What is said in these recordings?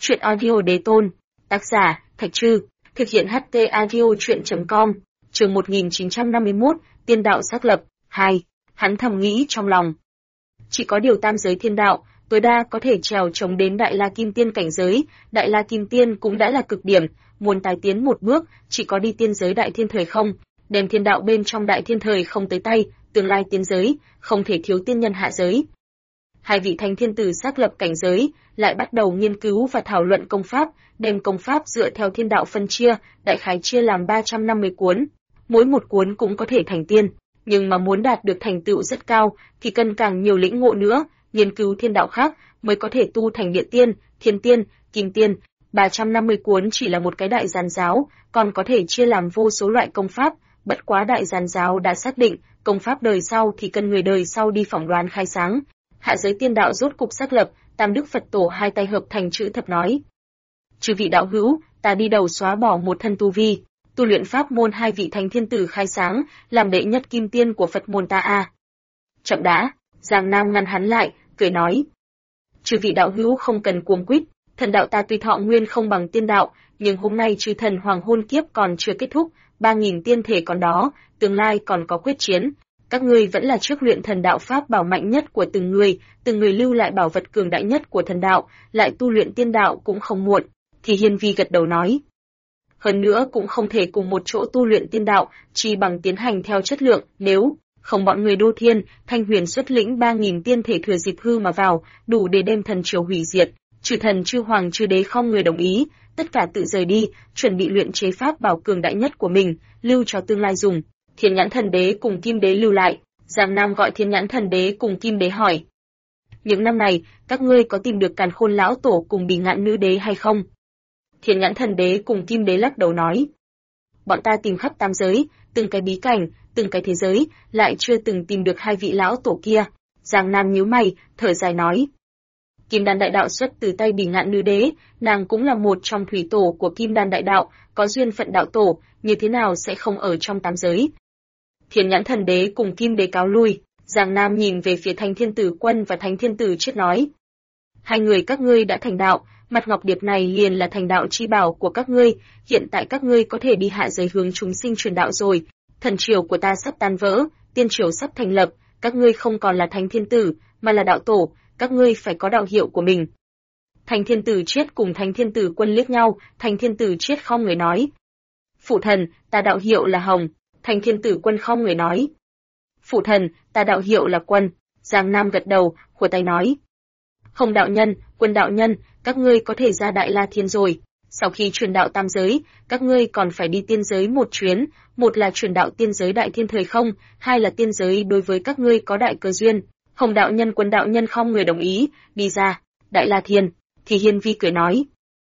Truyện audio đế tôn. Tác giả, Thạch Trư. Thực hiện HT audio truyện.com. Chương 1951, Tiên đạo xác lập. 2. Hắn thầm nghĩ trong lòng. Chỉ có điều tam giới thiên đạo, tối đa có thể trèo chống đến Đại La Kim Tiên cảnh giới, Đại La Kim Tiên cũng đã là cực điểm, muốn tái tiến một bước, chỉ có đi tiên giới Đại Thiên Thời Không, đem thiên đạo bên trong Đại Thiên Thời Không tới tay, tương lai tiên giới, không thể thiếu tiên nhân hạ giới. Hai vị thánh thiên tử xác lập cảnh giới, lại bắt đầu nghiên cứu và thảo luận công pháp, đem công pháp dựa theo thiên đạo phân chia, đại khái chia làm 350 cuốn. Mỗi một cuốn cũng có thể thành tiên, nhưng mà muốn đạt được thành tựu rất cao, thì cần càng nhiều lĩnh ngộ nữa, nghiên cứu thiên đạo khác mới có thể tu thành địa tiên, thiên tiên, kim tiên. 350 cuốn chỉ là một cái đại giàn giáo, còn có thể chia làm vô số loại công pháp, bất quá đại giàn giáo đã xác định, công pháp đời sau thì cần người đời sau đi phỏng đoán khai sáng. Hạ giới tiên đạo rốt cục xác lập, Tam Đức Phật Tổ hai tay hợp thành chữ thập nói: chư vị đạo hữu, ta đi đầu xóa bỏ một thân tu vi, tu luyện pháp môn hai vị thánh thiên tử khai sáng, làm đệ nhất kim tiên của Phật môn ta a. Chậm đã, Giang Nam ngăn hắn lại, cười nói: chư vị đạo hữu không cần cuống quýt, thần đạo ta tuy thọ nguyên không bằng tiên đạo, nhưng hôm nay chư thần hoàng hôn kiếp còn chưa kết thúc, 3000 tiên thể còn đó, tương lai còn có quyết chiến. Các ngươi vẫn là trước luyện thần đạo pháp bảo mạnh nhất của từng người lưu lại bảo vật cường đại nhất của thần đạo, lại tu luyện tiên đạo cũng không muộn. Thì Hiên Vi gật đầu nói: hơn nữa cũng không thể cùng một chỗ tu luyện tiên đạo, chỉ bằng tiến hành theo chất lượng, nếu không bọn người Đô Thiên, Thanh Huyền xuất lĩnh 3000 tiên thể thừa dịp hư mà vào, đủ để đem thần triều hủy diệt. Chư thần chư hoàng chư đế không người đồng ý, tất cả tự rời đi, chuẩn bị luyện chế pháp bảo cường đại nhất của mình, lưu cho tương lai dùng. Thiên Nhãn Thần Đế cùng Kim Đế lưu lại. Giang Nam gọi Thiên Nhãn Thần Đế cùng Kim Đế hỏi: những năm này, các ngươi có tìm được Càn Khôn lão tổ cùng Bì Ngạn nữ đế hay không? Thiên Nhãn Thần Đế cùng Kim Đế lắc đầu nói: bọn ta tìm khắp tam giới, từng cái bí cảnh, từng cái thế giới, lại chưa từng tìm được hai vị lão tổ kia. Giang Nam nhíu mày, thở dài nói: Kim Đan Đại Đạo xuất từ tay Bì Ngạn nữ đế, nàng cũng là một trong thủy tổ của Kim Đan Đại Đạo, có duyên phận đạo tổ, như thế nào sẽ không ở trong tam giới? Thiên Nhãn Thần Đế cùng Kim Đế cáo lui. Giang Nam nhìn về phía Thánh Thiên Tử Quân và Thánh Thiên Tử Triết nói: hai người các ngươi đã thành đạo, mặt ngọc điệp này liền là thành đạo chi bảo của các ngươi, hiện tại các ngươi có thể đi hạ giới hướng chúng sinh truyền đạo rồi. Thần triều của ta sắp tan vỡ, tiên triều sắp thành lập, các ngươi không còn là Thánh Thiên Tử, mà là đạo tổ, các ngươi phải có đạo hiệu của mình. Thánh Thiên Tử Triết cùng Thánh Thiên Tử Quân liếc nhau, Thánh Thiên Tử Triết không người nói: phụ thần, ta đạo hiệu là Hồng. Thánh Thiên Tử Quân không người nói: phụ thần, ta đạo hiệu là Quân. Giang Nam gật đầu, khua tay nói: Hồng đạo nhân, Quân đạo nhân, các ngươi có thể ra Đại La Thiên rồi. Sau khi truyền đạo tam giới, các ngươi còn phải đi tiên giới một chuyến, một là truyền đạo tiên giới Đại Thiên Thời Không, hai là tiên giới đối với các ngươi có đại cơ duyên. Hồng đạo nhân, Quân đạo nhân không người đồng ý, đi ra Đại La Thiên. Thì Hiên Vi cười nói: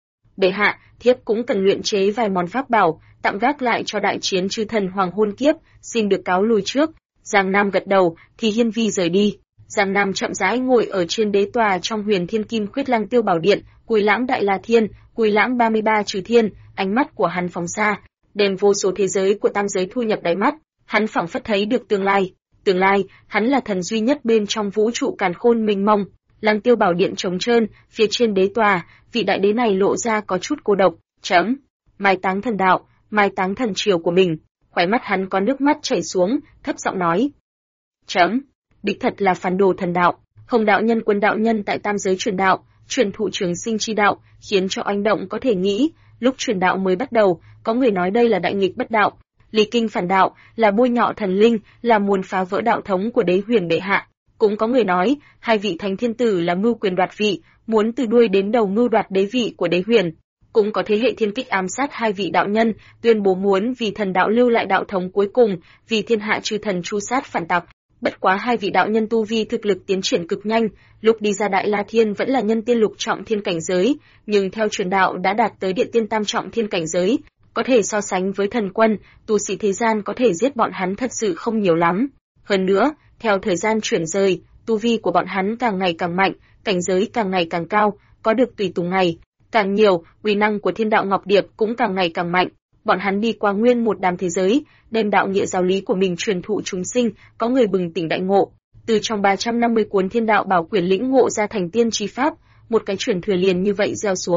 bệ hạ, thiếp cũng cần luyện chế vài món pháp bảo, tạm gác lại cho đại chiến chư thần hoàng hôn kiếp, xin được cáo lui trước. Giang Nam gật đầu, thì Hiên Vi rời đi. Giang Nam chậm rãi ngồi ở trên đế tòa trong Huyền Thiên Kim Khuyết Lăng Tiêu Bảo Điện, cùi lãm Đại La Thiên, cùi lãm 33 trừ thiên, ánh mắt của hắn phóng xa, đem vô số thế giới của tam giới thu nhập đáy mắt, hắn phảng phất thấy được tương lai. Tương lai, hắn là thần duy nhất bên trong vũ trụ càn khôn mênh mông. Lăng Tiêu Bảo Điện trống trơn, phía trên đế tòa, vị đại đế này lộ ra có chút cô độc, chấm, mai táng thần đạo, mai táng thần triều của mình. Khóe mắt hắn có nước mắt chảy xuống, thấp giọng nói: chấm, đích thật là phản đồ thần đạo. Hồng đạo nhân, Quân đạo nhân tại tam giới truyền đạo, truyền thụ trường sinh chi đạo, khiến cho oanh động có thể nghĩ. Lúc truyền đạo mới bắt đầu, có người nói đây là đại nghịch bất đạo, ly kinh phản đạo, là bôi nhọ thần linh, là muốn phá vỡ đạo thống của Đế Huyền bệ hạ. Cũng có người nói, hai vị thánh thiên tử là mưu quyền đoạt vị, muốn từ đuôi đến đầu mưu đoạt đế vị của Đế Huyền. Cũng có thế hệ thiên kích ám sát hai vị đạo nhân, tuyên bố muốn vì thần đạo lưu lại đạo thống cuối cùng, vì thiên hạ chư thần tru sát phản tặc. Bất quá hai vị đạo nhân tu vi thực lực tiến triển cực nhanh, lúc đi ra Đại La Thiên vẫn là nhân tiên lục trọng thiên cảnh giới, nhưng theo truyền đạo đã đạt tới địa tiên tam trọng thiên cảnh giới, có thể so sánh với thần quân, tu sĩ thế gian có thể giết bọn hắn thật sự không nhiều lắm. Hơn nữa, theo thời gian chuyển rời, tu vi của bọn hắn càng ngày càng mạnh, cảnh giới càng ngày càng cao, có được tùy tùng ngày càng nhiều, uy năng của Thiên Đạo Ngọc Điệp cũng càng ngày càng mạnh. Bọn hắn đi qua nguyên một đám thế giới, đem đạo nghĩa giáo lý của mình truyền thụ chúng sinh, có người bừng tỉnh đại ngộ, từ trong 350 cuốn Thiên Đạo Bảo Quyển lĩnh ngộ ra thành tiên chi pháp, một cái truyền thừa liền như vậy gieo xuống.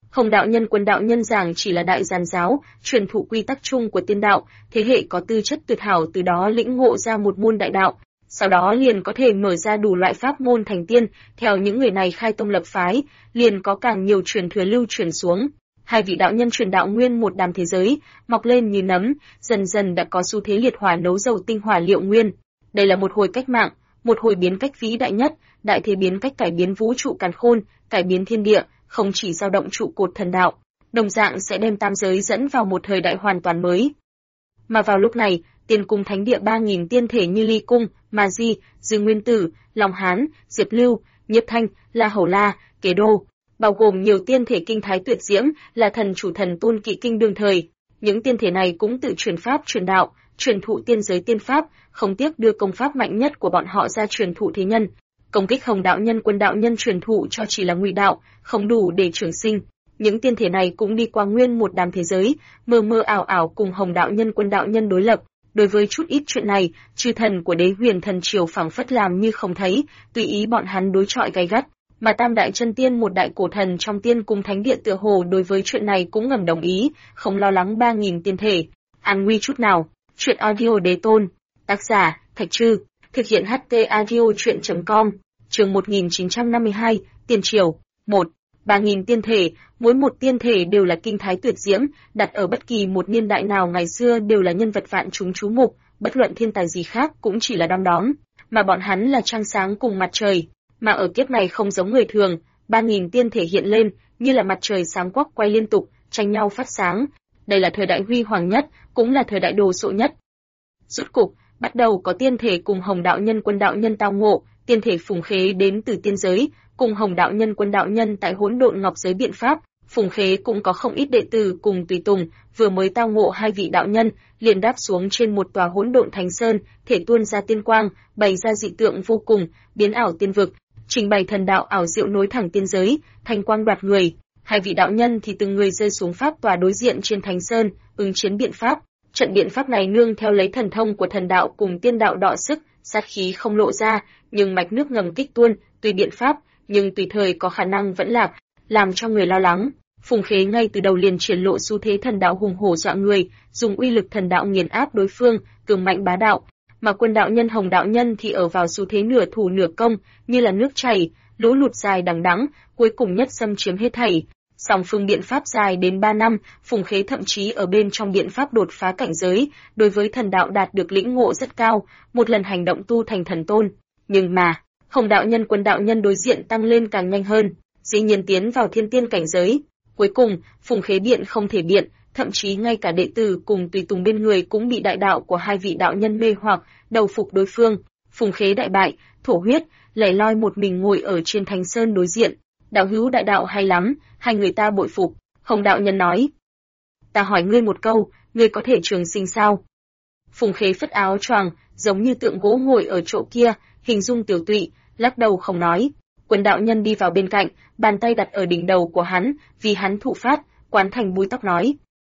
Hồng đạo nhân Quân đạo nhân giảng chỉ là đại giàn giáo, truyền thụ quy tắc chung của tiên đạo, thế hệ có tư chất tuyệt hảo từ đó lĩnh ngộ ra một môn đại đạo, sau đó liền có thể mở ra đủ loại pháp môn thành tiên, theo những người này khai tông lập phái, liền có càng nhiều truyền thừa lưu truyền xuống. Hai vị đạo nhân truyền đạo nguyên một đám thế giới, mọc lên như nấm, dần dần đã có xu thế liệt hỏa nấu dầu tinh hỏa liệu nguyên. Đây là một hồi cách mạng, một hồi biến cách vĩ đại nhất, đại thế biến cách cải biến vũ trụ càn khôn, cải biến thiên địa, không chỉ dao động trụ cột thần đạo, đồng dạng sẽ đem tam giới dẫn vào một thời đại hoàn toàn mới. Mà vào lúc này, Tiên Cung Thánh Địa 3000 tiên thể như Ly Cung, Ma Di, Dương Nguyên Tử, Long Hán, Diệp Lưu, Nhiếp Thanh, La Hầu La, Kế Đô, bao gồm nhiều tiên thể kinh thái tuyệt diễm, là thần chủ thần tôn kỵ kinh đương thời. Những tiên thể này cũng tự truyền pháp truyền đạo, truyền thụ tiên giới tiên pháp, không tiếc đưa công pháp mạnh nhất của bọn họ ra truyền thụ thế nhân. Công kích Hồng đạo nhân Quân đạo nhân truyền thụ cho chỉ là ngụy đạo, không đủ để trường sinh. Những tiên thể này cũng đi qua nguyên một đám thế giới, mơ mơ ảo ảo cùng Hồng đạo nhân Quân đạo nhân đối lập. Đối với chút ít chuyện này, chư thần của Đế Huyền Thần Triều phảng phất làm như không thấy, tùy ý bọn hắn đối chọi gay gắt. Mà Tam đại chân tiên một đại cổ thần trong Tiên Cung Thánh Địa tựa hồ đối với chuyện này cũng ngầm đồng ý, không lo lắng 3000 tiên thể an nguy chút nào. Chuyện audio Đế Tôn, tác giả Thạch Trư, thực hiện HT audio truyện.com. Chương 1952, Tiên Triều. 1. 3000 tiên thể, mỗi một tiên thể đều là kinh thái tuyệt diễm, đặt ở bất kỳ một niên đại nào ngày xưa đều là nhân vật vạn chúng chú mục, bất luận thiên tài gì khác cũng chỉ là đom đóm, mà bọn hắn là trăng sáng cùng mặt trời. Mà ở kiếp này không giống người thường, 3000 tiên thể hiện lên, như là mặt trời sáng quắc quay liên tục, tranh nhau phát sáng. Đây là thời đại huy hoàng nhất, cũng là thời đại đồ sộ nhất. Rốt cục, bắt đầu có tiên thể cùng Hồng đạo nhân Quân đạo nhân tao ngộ, tiên thể Phùng Khế đến từ tiên giới, cùng Hồng đạo nhân Quân đạo nhân tại Hỗn Độn Ngọc giới biện pháp. Phùng Khế cũng có không ít đệ tử cùng tùy tùng, vừa mới tao ngộ hai vị đạo nhân, liền đáp xuống trên một tòa Hỗn Độn Thánh Sơn, thể tuôn ra tiên quang, bày ra dị tượng vô cùng, biến ảo tiên vực, trình bày thần đạo ảo diệu nối thẳng tiên giới, thanh quang đoạt người. Hai vị đạo nhân thì từng người rơi xuống pháp tòa đối diện trên Thánh Sơn, ứng chiến biện pháp. Trận biện pháp này nương theo lấy thần thông của thần đạo cùng tiên đạo đọ sức, sát khí không lộ ra, nhưng mạch nước ngầm kích tuôn, tùy biện pháp, nhưng tùy thời có khả năng vẫn lạc, làm cho người lo lắng. Phùng Khế ngay từ đầu liền triển lộ xu thế thần đạo hùng hổ dọa người, dùng uy lực thần đạo nghiền áp đối phương, cường mạnh bá đạo. Mà Quân đạo nhân Hồng đạo nhân thì ở vào xu thế nửa thủ nửa công, như là nước chảy, lũ lụt dài đằng đẵng, cuối cùng nhất xâm chiếm hết thảy. Song phương biện pháp dài đến 3 năm, Phùng Khế thậm chí ở bên trong biện pháp đột phá cảnh giới, đối với thần đạo đạt được lĩnh ngộ rất cao, một lần hành động tu thành thần tôn. Nhưng mà, Hồng đạo nhân Quân đạo nhân đối diện tăng lên càng nhanh hơn, dĩ nhiên tiến vào thiên tiên cảnh giới. Cuối cùng, Phùng Khế biện không thể biện, thậm chí ngay cả đệ tử cùng tùy tùng bên người cũng bị đại đạo của hai vị đạo nhân mê hoặc, đầu phục đối phương. Phùng Khế đại bại, thổ huyết, lẻ loi một mình ngồi ở trên Thánh Sơn đối diện. Đạo hữu đại đạo hay lắm, hai người ta bội phục. Hồng đạo nhân nói. Ta hỏi ngươi một câu, ngươi có thể trường sinh sao? Phùng Khế phất áo choàng, giống như tượng gỗ ngồi ở chỗ kia, hình dung tiểu tụy, lắc đầu không nói. Quân đạo nhân đi vào bên cạnh, bàn tay đặt ở đỉnh đầu của hắn, vì hắn thụ phát, quán thành búi tóc nói.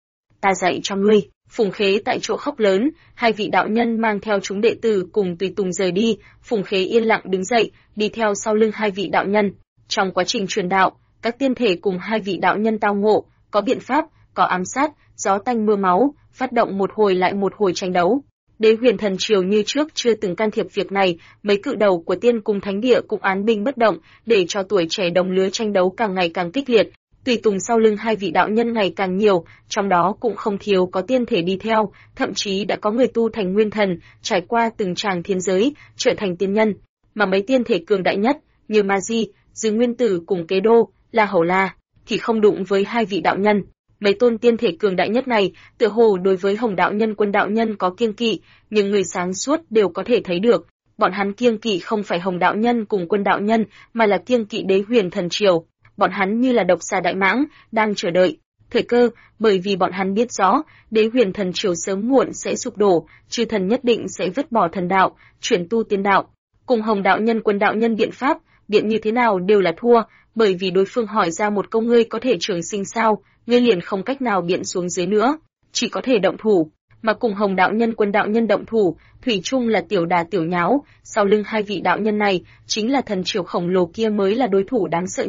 Ta dạy cho ngươi. Phùng Khế tại chỗ khóc lớn, hai vị đạo nhân mang theo chúng đệ tử cùng tùy tùng rời đi, Phùng Khế yên lặng đứng dậy, đi theo sau lưng hai vị đạo nhân. Trong quá trình truyền đạo, các tiên thể cùng hai vị đạo nhân tao ngộ, có biện pháp, có ám sát, gió tanh mưa máu, phát động một hồi lại một hồi tranh đấu. Đế Huyền Thần Triều như trước chưa từng can thiệp việc này, mấy cự đầu của Tiên Cung Thánh Địa cũng án binh bất động, để cho tuổi trẻ đồng lứa tranh đấu càng ngày càng kích liệt. Tùy tùng sau lưng hai vị đạo nhân ngày càng nhiều, trong đó cũng không thiếu có tiên thể đi theo, thậm chí đã có người tu thành nguyên thần, trải qua từng tràng thiên giới, trở thành tiên nhân. Mà mấy tiên thể cường đại nhất, như Ma Di, Dương Nguyên Tử cùng Kế Đô, La Hầu La, thì không đụng với hai vị đạo nhân. Mấy tôn tiên thể cường đại nhất này, tựa hồ đối với Hồng đạo nhân Quân đạo nhân có kiêng kỵ, nhưng người sáng suốt đều có thể thấy được, bọn hắn kiêng kỵ không phải Hồng đạo nhân cùng Quân đạo nhân, mà là kiêng kỵ Đế Huyền Thần Triều. Bọn hắn như là độc xà đại mãng, đang chờ đợi thời cơ, bởi vì bọn hắn biết rõ, Đế Huyền Thần Triều sớm muộn sẽ sụp đổ, chư thần nhất định sẽ vứt bỏ thần đạo, chuyển tu tiên đạo. Cùng Hồng đạo nhân Quân đạo nhân biện pháp, biện như thế nào đều là thua, bởi vì đối phương hỏi ra một câu ngươi có thể trường sinh sao, ngươi liền không cách nào biện xuống dưới nữa, chỉ có thể động thủ. Mà cùng Hồng đạo nhân Quân đạo nhân động thủ, thủy chung là tiểu đà tiểu nháo, sau lưng hai vị đạo nhân này, chính là thần triều khổng lồ kia mới là đối thủ đáng sợ nhất.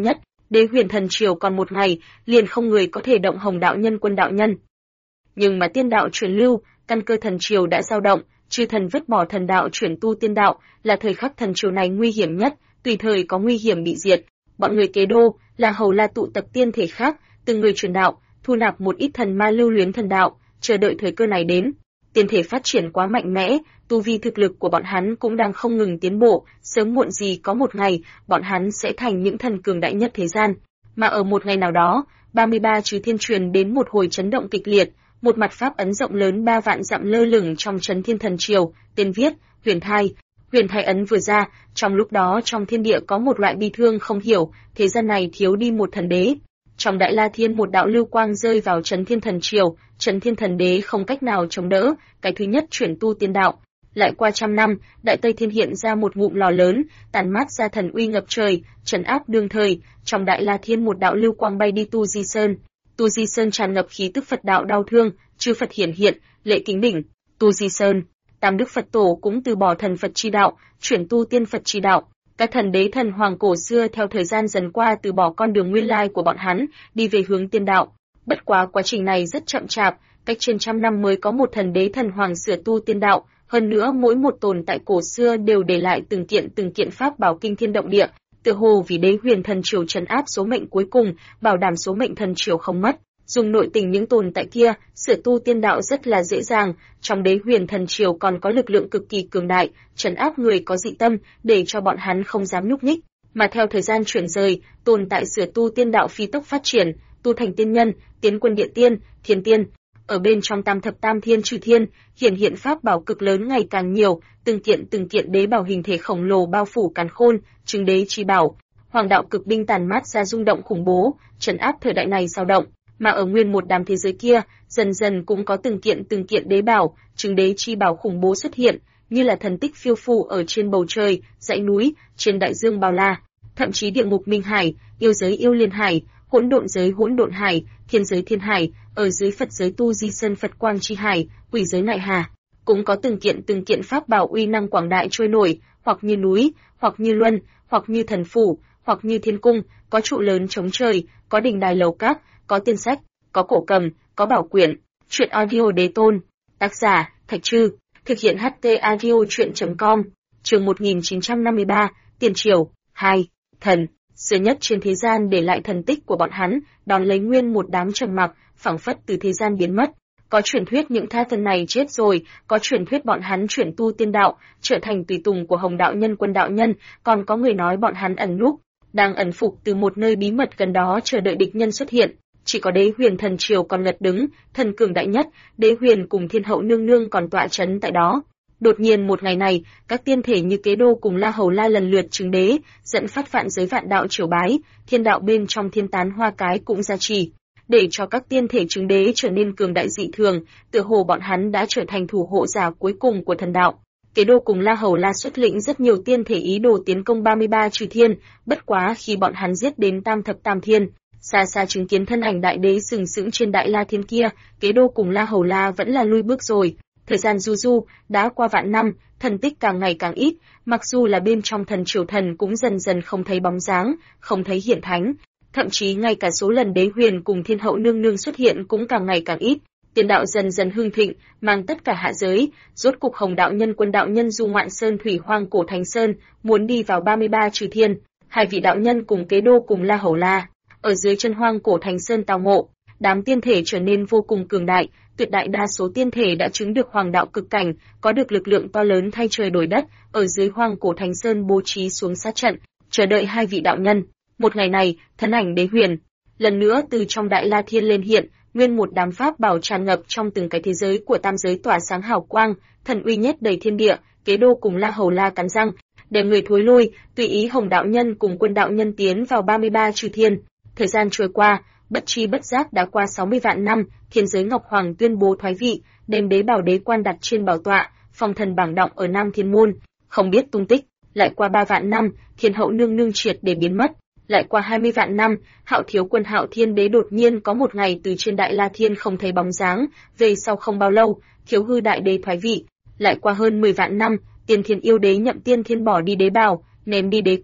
Đế Huyền thần triều còn một ngày, liền không người có thể động Hồng đạo nhân Quân đạo nhân. Nhưng mà tiên đạo truyền lưu, căn cơ thần triều đã dao động, chư thần vứt bỏ thần đạo chuyển tu tiên đạo, là thời khắc thần triều này nguy hiểm nhất, tùy thời có nguy hiểm bị diệt. Bọn người kế đô, là hầu la tụ tập tiên thể khác, từng người truyền đạo, thu nạp một ít thần ma lưu luyến thần đạo, chờ đợi thời cơ này đến. Tiên thể phát triển quá mạnh mẽ, tu vi thực lực của bọn hắn cũng đang không ngừng tiến bộ, sớm muộn gì có một ngày, bọn hắn sẽ thành những thần cường đại nhất thế gian. Mà ở một ngày nào đó, 33 chư thiên truyền đến một hồi chấn động kịch liệt, một mặt pháp ấn rộng lớn 3 vạn dặm lơ lửng trong chấn thiên thần triều, tên viết, Huyền Thai. Huyền Thai ấn vừa ra, trong lúc đó trong thiên địa có một loại bi thương không hiểu, thế gian này thiếu đi một thần đế. Trong Đại La Thiên một đạo lưu quang rơi vào chấn thiên thần triều, chấn thiên thần đế không cách nào chống đỡ, cái thứ nhất chuyển tu tiên đạo. Lại qua trăm năm, Đại Tây Thiên hiện ra một ngụm lò lớn, tàn mát ra thần uy ngập trời, trấn áp đương thời, trong Đại La Thiên một đạo lưu quang bay đi Tu Di Sơn. Tu Di Sơn tràn ngập khí tức Phật đạo đau thương, chư Phật hiển hiện, lễ kính đỉnh. Tu Di Sơn, Tam Đức Phật Tổ cũng từ bỏ thần Phật chi đạo, chuyển tu tiên Phật chi đạo. Các thần đế thần hoàng cổ xưa theo thời gian dần qua từ bỏ con đường nguyên lai của bọn hắn, đi về hướng tiên đạo. Bất quá quá trình này rất chậm chạp, cách trên trăm năm mới có một thần đế thần hoàng sửa tu tiên đạo, hơn nữa mỗi một tồn tại cổ xưa đều để lại từng kiện pháp bảo kinh thiên động địa, tựa hồ vì Đế Huyền thần triều trấn áp số mệnh cuối cùng, bảo đảm số mệnh thần triều không mất. Dùng nội tình những tồn tại kia, sửa tu tiên đạo rất là dễ dàng, trong Đế Huyền thần triều còn có lực lượng cực kỳ cường đại, trấn áp người có dị tâm, để cho bọn hắn không dám nhúc nhích. Mà theo thời gian chuyển rời, tồn tại sửa tu tiên đạo phi tốc phát triển, tu thành tiên nhân, tiến quân địa tiên, thiên tiên. Ở bên trong tam thập tam thiên trừ thiên, hiện pháp bảo cực lớn ngày càng nhiều, từng kiện đế bảo hình thể khổng lồ bao phủ càn khôn, chứng đế chi bảo. Hoàng đạo cực binh tàn mát ra rung động khủng bố, trấn áp thời đại này dao động. Mà ở nguyên một đám thế giới kia, dần dần cũng có từng kiện đế bảo, chứng đế chi bảo khủng bố xuất hiện, như là thần tích phiêu phù ở trên bầu trời, dãy núi, trên đại dương bao la, thậm chí địa ngục minh hải, yêu giới yêu liên hải, hỗn độn giới hỗn độn hải, thiên giới thiên hải, ở dưới Phật giới Tu Di Sơn Phật quang chi hải, quỷ giới nại hà, cũng có từng kiện pháp bảo uy năng quảng đại trôi nổi, hoặc như núi, hoặc như luân, hoặc như thần phủ, hoặc như thiên cung, có trụ lớn chống trời, có đình đài lầu các, có tiên sách, có cổ cầm, có bảo quyển. Truyện audio đế tôn. Tác giả, Thạch Trư. Thực hiện HT audio truyện.com. Chương 1953, Tiền Triều. 2. Thần. Xưa nhất trên thế gian để lại thần tích của bọn hắn, đón lấy nguyên một đám trầm mặc, phảng phất từ thế gian biến mất. Có truyền thuyết những tha thần này chết rồi, có truyền thuyết bọn hắn chuyển tu tiên đạo, trở thành tùy tùng của Hồng đạo nhân Quân đạo nhân, còn có người nói bọn hắn ẩn núp, đang ẩn phục từ một nơi bí mật gần đó chờ đợi địch nhân xuất hiện. Chỉ có Đế Huyền thần triều còn lật đứng, thần cường đại nhất, Đế Huyền cùng Thiên hậu nương nương còn tọa chấn tại đó. Đột nhiên một ngày này, các tiên thể như Kế Đô cùng La Hầu La lần lượt chứng đế, dẫn phát vạn giới vạn đạo triều bái, thiên đạo bên trong thiên tán hoa cái cũng gia trì, để cho các tiên thể chứng đế trở nên cường đại dị thường, tựa hồ bọn hắn đã trở thành thủ hộ giả cuối cùng của thần đạo. Kế Đô cùng La Hầu La xuất lĩnh rất nhiều tiên thể ý đồ tiến công 33 trừ thiên, bất quá khi bọn hắn giết đến tam thập tam thiên, xa xa chứng kiến thân ảnh đại đế sừng sững trên Đại La Thiên kia, Kế Đô cùng La Hầu La vẫn là lui bước rồi. Thời gian du du, đã qua vạn năm, thần tích càng ngày càng ít, mặc dù là bên trong thần triều thần cũng dần dần không thấy bóng dáng, không thấy hiện thánh, thậm chí ngay cả số lần Đế Huyền cùng Thiên hậu nương nương xuất hiện cũng càng ngày càng ít. Tiền đạo dần dần hưng thịnh, mang tất cả hạ giới, rốt cục Hồng đạo nhân Quân đạo nhân du ngoạn sơn thủy hoang cổ Thành Sơn, muốn đi vào 33 trừ thiên. Hai vị đạo nhân cùng Kế Đô cùng La Hầu La, ở dưới chân hoang cổ Thành Sơn tào ngộ, đám tiên thể trở nên vô cùng cường đại, tuyệt đại đa số tiên thể đã chứng được hoàng đạo cực cảnh, có được lực lượng to lớn thay trời đổi đất, ở dưới hoang cổ Thành Sơn bố trí xuống sát trận, chờ đợi hai vị đạo nhân. Một ngày này, thân ảnh Đế Huyền lần nữa từ trong Đại La Thiên lên hiện, nguyên một đám pháp bảo tràn ngập trong từng cái thế giới của tam giới tỏa sáng hào quang, thần uy nhất đầy thiên địa. Kế Đô cùng La Hầu La cắn răng, đem người thối lui, tùy ý Hồng đạo nhân cùng Quân đạo nhân tiến vào 33 trừ thiên. Thời gian trôi qua, bất chi bất giác đã qua 60 vạn năm, thiên giới Ngọc Hoàng tuyên bố thoái vị, đem đế bảo đế quan đặt trên bảo tọa, phong thần bảng động ở Nam Thiên Môn, không biết tung tích. Lại qua 3 vạn năm, Thiên hậu nương nương triệt để biến mất. Lại qua 20 vạn năm, Hạo thiếu quân Hạo Thiên đế đột nhiên có một ngày từ trên Đại La Thiên không thấy bóng dáng, về sau không bao lâu, Thiếu hư đại đế thoái vị. Lại qua hơn 10 vạn năm, Tiên Thiên yêu đế Nhậm Tiên Thiên bỏ đi đế bào, ném đi đế quan,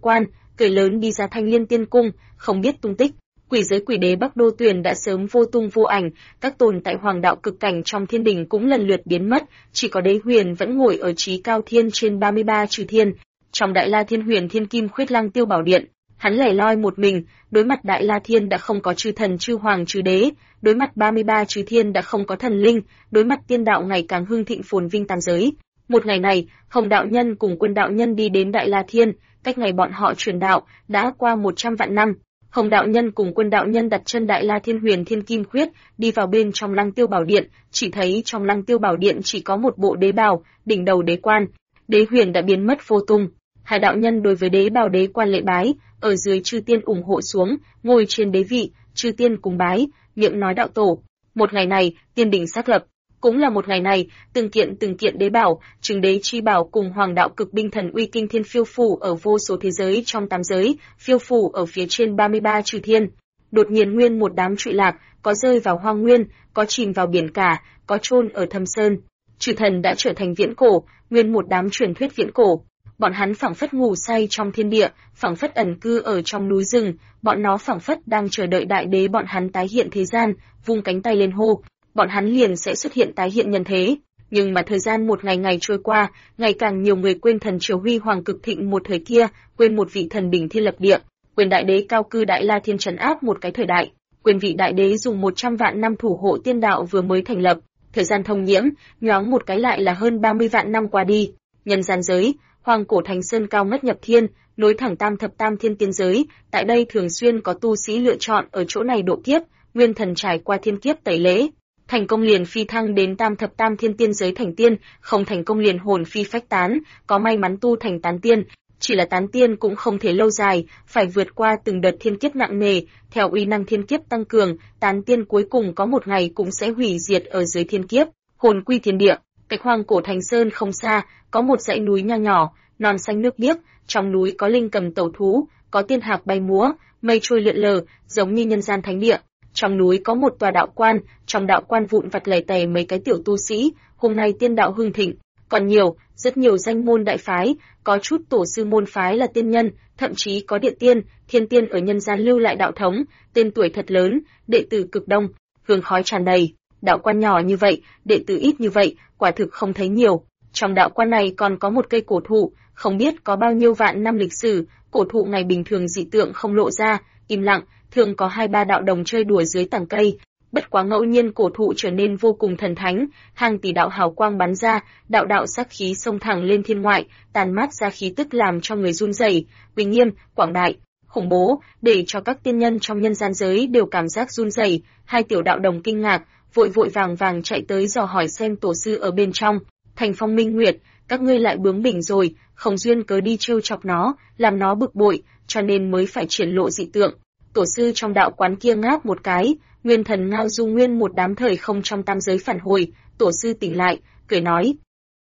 cười lớn đi ra Thanh Liên Tiên Cung, không biết tung tích. Quỷ giới quỷ đế Bắc Đô Tuyền đã sớm vô tung vô ảnh, các tồn tại hoàng đạo cực cảnh trong thiên đình cũng lần lượt biến mất, chỉ có Đế Huyền vẫn ngồi ở trí cao thiên trên 33 chư thiên. Trong Đại La Thiên Huyền Thiên Kim Khuyết Lăng Tiêu Bảo Điện, hắn lẻ loi một mình, đối mặt Đại La Thiên đã không có chư thần chư hoàng chư đế, đối mặt 33 chư thiên đã không có thần linh, đối mặt tiên đạo ngày càng hưng thịnh phồn vinh tam giới. Một ngày này, Hồng đạo nhân cùng Quân đạo nhân đi đến Đại La Thiên, cách ngày bọn họ truyền đạo đã qua 100 vạn năm. Hồng đạo nhân cùng Quân đạo nhân đặt chân Đại La Thiên Huyền Thiên Kim Khuyết, đi vào bên trong Lăng Tiêu Bảo Điện, chỉ thấy trong Lăng Tiêu Bảo Điện chỉ có một bộ đế bào, đỉnh đầu đế quan, Đế Huyền đã biến mất vô tung. Hai đạo nhân đối với đế bào đế quan lễ bái, ở dưới chư tiên ủng hộ xuống, ngồi trên đế vị, chư tiên cùng bái, miệng nói đạo tổ. Một ngày này, tiên đỉnh xác lập, cũng là một ngày này, từng kiện đế bảo, chứng đế chi bảo cùng hoàng đạo cực binh thần uy kinh thiên phiêu phù ở vô số thế giới trong tám giới, phiêu phù ở phía trên 33 chư thiên. Đột nhiên nguyên một đám trụy lạc, có rơi vào hoang nguyên, có chìm vào biển cả, có chôn ở thâm sơn. Chư thần đã trở thành viễn cổ, nguyên một đám truyền thuyết viễn cổ. Bọn hắn phảng phất ngủ say trong thiên địa, phảng phất ẩn cư ở trong núi rừng, bọn nó phảng phất đang chờ đợi đại đế bọn hắn tái hiện thế gian, vung cánh tay lên hô, bọn hắn liền sẽ xuất hiện tái hiện nhân thế. Nhưng mà thời gian một ngày ngày trôi qua, ngày càng nhiều người quên thần triều huy hoàng cực thịnh một thời kia, quên một vị thần đỉnh thiên lập địa, quên đại đế cao cư Đại La Thiên trấn áp một cái thời đại, quên vị đại đế dùng 100 vạn năm thủ hộ tiên đạo vừa mới thành lập. Thời gian thông nhiễm, nhoáng một cái lại là hơn 30 vạn năm qua đi. Nhân gian giới, Hoàng cổ Thành Sơn cao ngất nhập thiên, nối thẳng tam thập tam thiên tiên giới, tại đây thường xuyên có tu sĩ lựa chọn ở chỗ này độ kiếp, nguyên thần trải qua thiên kiếp tẩy lễ, thành công liền phi thăng đến tam thập tam thiên tiên giới thành tiên, không thành công liền hồn phi phách tán, có may mắn tu thành tán tiên, chỉ là tán tiên cũng không thể lâu dài, phải vượt qua từng đợt thiên kiếp nặng nề, theo uy năng thiên kiếp tăng cường, tán tiên cuối cùng có một ngày cũng sẽ hủy diệt ở dưới thiên kiếp, hồn quy thiên địa. Cách Hoàng cổ Thành Sơn không xa, có một dãy núi nho nhỏ, non xanh nước biếc, trong núi có linh cầm tẩu thú, có tiên hạc bay múa, mây trôi lượn lờ, giống như nhân gian thánh địa. Trong núi có một tòa đạo quan, trong đạo quan vụn vặt lẻ tẻ mấy cái tiểu tu sĩ, hôm nay tiên đạo hưng thịnh, còn nhiều, rất nhiều danh môn đại phái, có chút tổ sư môn phái là tiên nhân, thậm chí có địa tiên, thiên tiên ở nhân gian lưu lại đạo thống, tên tuổi thật lớn, đệ tử cực đông, hương khói tràn đầy. Đạo quan nhỏ như vậy, đệ tử ít như vậy, quả thực không thấy nhiều. Trong đạo quan này còn có một cây cổ thụ, không biết có bao nhiêu vạn năm lịch sử, cổ thụ ngày bình thường dị tượng không lộ ra, im lặng, thường có 2-3 đạo đồng chơi đùa dưới tảng cây. Bất quá ngẫu nhiên cổ thụ trở nên vô cùng thần thánh, hàng tỷ đạo hào quang bắn ra, đạo đạo sắc khí xông thẳng lên thiên ngoại, tàn mát ra khí tức làm cho người run rẩy, uy nghiêm, quảng đại, khủng bố, để cho các tiên nhân trong nhân gian giới đều cảm giác run rẩy. Hai tiểu đạo đồng kinh ngạc, vội vội vàng vàng chạy tới dò hỏi xem tổ sư ở bên trong. Thành Phong Minh Nguyệt, các ngươi lại bướng bỉnh rồi, không duyên cớ đi trêu chọc nó, làm nó bực bội, cho nên mới phải triển lộ dị tượng. Tổ sư trong đạo quán kia ngáp một cái, nguyên thần ngao du nguyên một đám thời không trong tam giới phản hồi, tổ sư tỉnh lại, cười nói.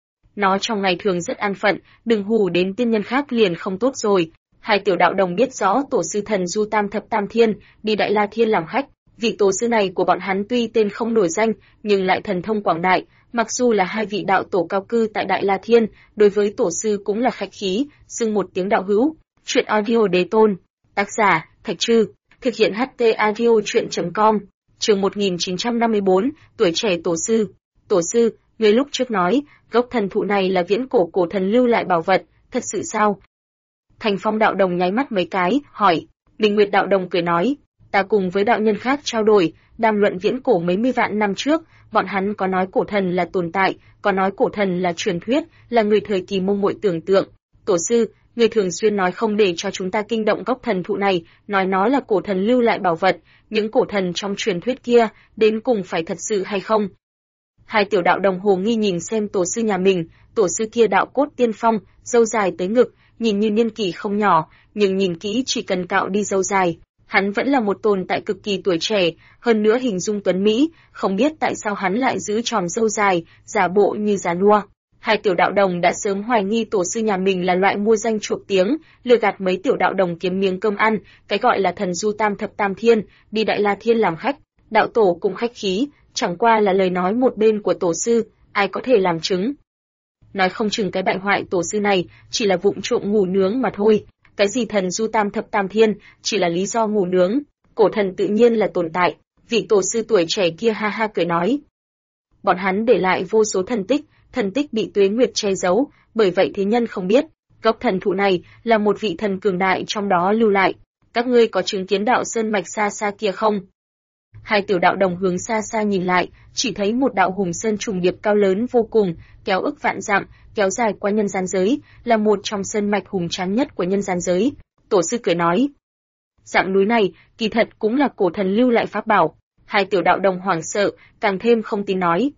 Nó trong ngày thường rất an phận, đừng hù đến tiên nhân khác liền không tốt rồi. Hai tiểu đạo đồng biết rõ tổ sư thần du tam thập tam thiên, đi Đại La Thiên làm khách. Vị tổ sư này của bọn hắn tuy tên không nổi danh, nhưng lại thần thông quảng đại, mặc dù là hai vị đạo tổ cao cư tại Đại La Thiên, đối với tổ sư cũng là khách khí, xưng một tiếng đạo hữu. Chuyện audio đế tôn, tác giả, Thạch Trư, thực hiện HT audio chuyện.com, chương 1954, tuổi trẻ tổ sư. Tổ sư, người lúc trước nói, gốc thần thụ này là viễn cổ cổ thần lưu lại bảo vật, thật sự sao? Thành Phong đạo đồng nháy mắt mấy cái, hỏi. Minh Nguyệt đạo đồng cười nói, ta cùng với đạo nhân khác trao đổi, đàm luận viễn cổ mấy mươi vạn năm trước, bọn hắn có nói cổ thần là tồn tại, có nói cổ thần là truyền thuyết, là người thời kỳ mông muội tưởng tượng. Tổ sư, người thường xuyên nói không để cho chúng ta kinh động gốc thần thụ này, nói nó là cổ thần lưu lại bảo vật, những cổ thần trong truyền thuyết kia, đến cùng phải thật sự hay không? Hai tiểu đạo đồng hồ nghi nhìn xem tổ sư nhà mình, tổ sư kia đạo cốt tiên phong, râu dài tới ngực, nhìn như niên kỷ không nhỏ, nhưng nhìn kỹ chỉ cần cạo đi râu dài, hắn vẫn là một tồn tại cực kỳ tuổi trẻ, hơn nữa hình dung tuấn mỹ, không biết tại sao hắn lại giữ tròm râu dài, giả bộ như già nua. Hai tiểu đạo đồng đã sớm hoài nghi tổ sư nhà mình là loại mua danh chuộc tiếng, lừa gạt mấy tiểu đạo đồng kiếm miếng cơm ăn, cái gọi là thần du tam thập tam thiên, đi Đại La Thiên làm khách, đạo tổ cũng khách khí, chẳng qua là lời nói một bên của tổ sư, ai có thể làm chứng. Nói không chừng cái bại hoại tổ sư này chỉ là vụng trộm ngủ nướng mà thôi. Cái gì thần du tam thập tam thiên, chỉ là lý do ngủ nướng, cổ thần tự nhiên là tồn tại. Vị tổ sư tuổi trẻ kia ha ha cười nói. Bọn hắn để lại vô số thần tích bị tuế nguyệt che giấu, bởi vậy thế nhân không biết. Gốc thần thụ này là một vị thần cường đại trong đó lưu lại. Các ngươi có chứng kiến đạo sơn mạch xa xa kia không? Hai tiểu đạo đồng hướng xa xa nhìn lại, chỉ thấy một đạo hùng sơn trùng điệp cao lớn vô cùng, kéo ức vạn dặm, kéo dài qua nhân gian giới, là một trong sơn mạch hùng tráng nhất của nhân gian giới. Tổ sư cười nói, dạng núi này, kỳ thật cũng là cổ thần lưu lại pháp bảo. Hai tiểu đạo đồng hoảng sợ, càng thêm không tin nói.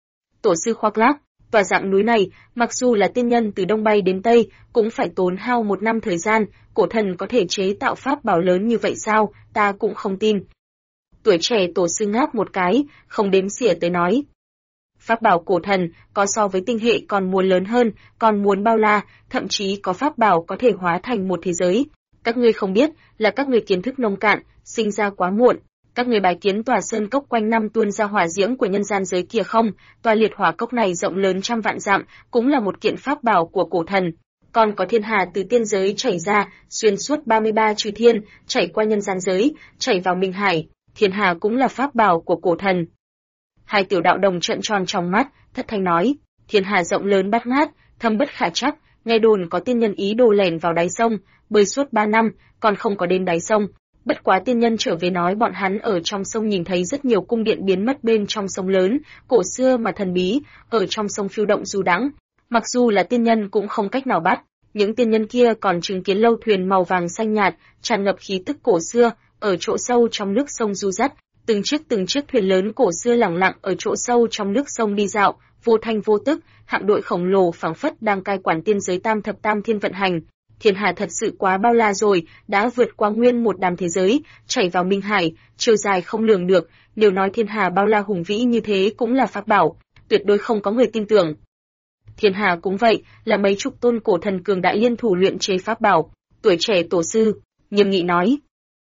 Tổ sư khoác lác, và dạng núi này, mặc dù là tiên nhân từ Đông bay đến Tây, cũng phải tốn hao 1 năm thời gian, cổ thần có thể chế tạo pháp bảo lớn như vậy sao, ta cũng không tin. Tuổi trẻ tổ sư ngáp một cái, không đếm xỉa tới nói. Pháp bảo cổ thần, có so với tinh hệ còn muốn lớn hơn, còn muốn bao la, thậm chí có pháp bảo có thể hóa thành một thế giới. Các ngươi không biết, là các ngươi kiến thức nông cạn, sinh ra quá muộn. Các người bái kiến tòa sơn cốc quanh năm tuôn ra hỏa diễm của nhân gian giới kia không? Tòa liệt hỏa cốc này rộng lớn trăm vạn dặm, cũng là một kiện pháp bảo của cổ thần. Còn có thiên hà từ tiên giới chảy ra, xuyên suốt 33 chư thiên, chảy qua nhân gian giới, chảy vào Minh Hải. Thiên hà cũng là pháp bảo của cổ thần. Hai tiểu đạo đồng trợn tròn trong mắt, thất thanh nói, thiên hà rộng lớn bát ngát, thâm bất khả trắc, nghe đồn có tiên nhân ý đồ lẻn vào đáy sông, bơi suốt 3 năm, còn không có đến đáy sông. Bất quá tiên nhân trở về nói bọn hắn ở trong sông nhìn thấy rất nhiều cung điện biến mất bên trong sông lớn, cổ xưa mà thần bí, ở trong sông phiêu động du đãng. Mặc dù là tiên nhân cũng không cách nào bắt, những tiên nhân kia còn chứng kiến lâu thuyền màu vàng xanh nhạt, tràn ngập khí tức cổ xưa, ở chỗ sâu trong nước sông du dắt, từng chiếc thuyền lớn cổ xưa lẳng lặng ở chỗ sâu trong nước sông đi dạo, vô thanh vô tức, hạm đội khổng lồ phảng phất đang cai quản tiên giới tam thập tam thiên vận hành. Thiên hà thật sự quá bao la rồi, đã vượt qua nguyên một đám thế giới, chảy vào Minh Hải, chiều dài không lường được, nếu nói thiên hà bao la hùng vĩ như thế cũng là pháp bảo, tuyệt đối không có người tin tưởng. Thiên hà cũng vậy, là mấy chục tôn cổ thần cường đại liên thủ luyện chế pháp bảo. Tuổi trẻ tổ sư nghiêm nghị nói,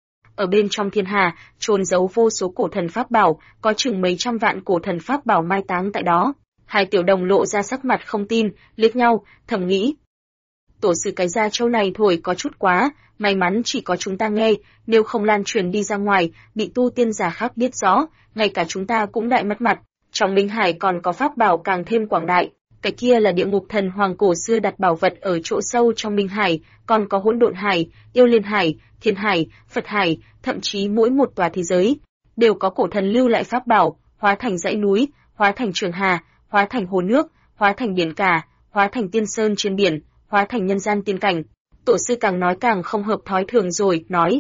ở bên trong thiên hà chôn giấu vô số cổ thần pháp bảo, có chừng mấy trăm vạn cổ thần pháp bảo mai táng tại đó. Hai tiểu đồng lộ ra sắc mặt không tin, liếc nhau, thầm nghĩ, tổ sư cái da trâu này thổi có chút quá, may mắn chỉ có chúng ta nghe, nếu không lan truyền đi ra ngoài, bị tu tiên giả khác biết rõ, ngay cả chúng ta cũng đại mất mặt. Trong Minh Hải còn có pháp bảo càng thêm quảng đại, cái kia là địa ngục thần hoàng cổ xưa đặt bảo vật ở chỗ sâu trong Minh Hải, còn có hỗn độn hải, yêu liên hải, thiên hải, Phật hải, thậm chí mỗi một tòa thế giới đều có cổ thần lưu lại pháp bảo, hóa thành dãy núi, hóa thành trường hà, hóa thành hồ nước, hóa thành biển cả, hóa thành tiên sơn trên biển, hóa thành nhân gian tiên cảnh. Tổ sư càng nói càng không hợp thói thường rồi, nói.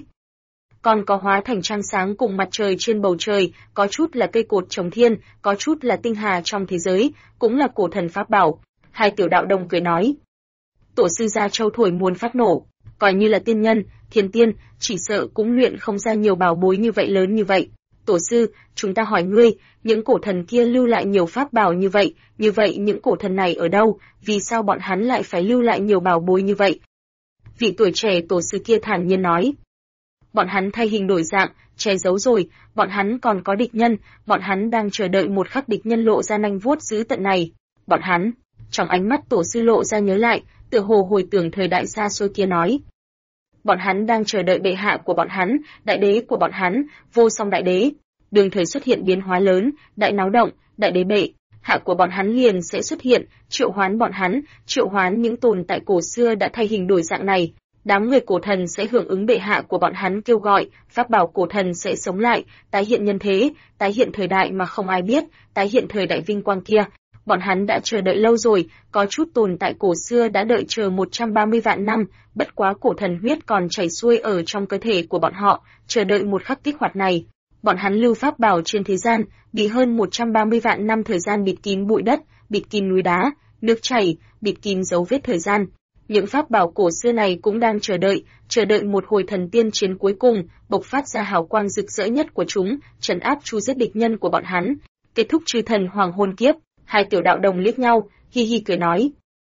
Còn có hóa thành trăng sáng cùng mặt trời trên bầu trời, có chút là cây cột chống thiên, có chút là tinh hà trong thế giới, cũng là cổ thần pháp bảo. Hai tiểu đạo đồng cười nói. Tổ sư gia châu thổi muốn phát nổ, coi như là tiên nhân, thiên tiên, chỉ sợ cũng luyện không ra nhiều bảo bối như vậy lớn như vậy. Tổ sư, chúng ta hỏi ngươi, những cổ thần kia lưu lại nhiều pháp bảo như vậy những cổ thần này ở đâu, vì sao bọn hắn lại phải lưu lại nhiều bảo bối như vậy? Vị tuổi trẻ tổ sư kia thản nhiên nói. Bọn hắn thay hình đổi dạng, che giấu rồi, bọn hắn còn có địch nhân, bọn hắn đang chờ đợi một khắc địch nhân lộ ra nanh vuốt dữ tận này. Bọn hắn, trong ánh mắt tổ sư lộ ra nhớ lại, tựa hồ hồi tưởng thời đại xa xôi kia nói. Bọn hắn đang chờ đợi bệ hạ của bọn hắn, đại đế của bọn hắn, vô song đại đế. Đường thời xuất hiện biến hóa lớn, đại náo động, đại đế bệ, hạ của bọn hắn liền sẽ xuất hiện, triệu hoán bọn hắn, triệu hoán những tồn tại cổ xưa đã thay hình đổi dạng này. Đám người cổ thần sẽ hưởng ứng bệ hạ của bọn hắn kêu gọi, pháp bảo cổ thần sẽ sống lại, tái hiện nhân thế, tái hiện thời đại mà không ai biết, tái hiện thời đại vinh quang kia. Bọn hắn đã chờ đợi lâu rồi, có chút tồn tại cổ xưa đã đợi chờ 130 vạn năm, bất quá cổ thần huyết còn chảy xuôi ở trong cơ thể của bọn họ, chờ đợi một khắc kích hoạt này. Bọn hắn lưu pháp bảo trên thế gian, bị hơn 130 vạn năm thời gian bịt kín bụi đất, bịt kín núi đá, nước chảy, bịt kín dấu vết thời gian. Những pháp bảo cổ xưa này cũng đang chờ đợi một hồi thần tiên chiến cuối cùng, bộc phát ra hào quang rực rỡ nhất của chúng, trấn áp tru giết địch nhân của bọn hắn, kết thúc chư thần hoàng hôn kiếp. Hai tiểu đạo đồng liếc nhau, hi hi cười nói.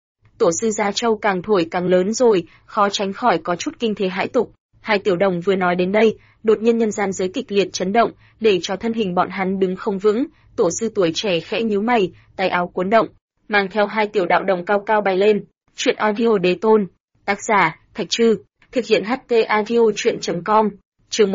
Tổ sư Gia Châu càng thổi càng lớn rồi, khó tránh khỏi có chút kinh thế hãi tục. Hai tiểu đồng vừa nói đến đây, đột nhiên nhân gian giới kịch liệt chấn động, để cho thân hình bọn hắn đứng không vững. Tổ sư tuổi trẻ khẽ nhíu mày, tay áo cuốn động, mang theo hai tiểu đạo đồng cao cao bay lên. Chuyện audio đế tôn, tác giả Thạch Trư, Thực hiện HT Audio truyện.com. Chương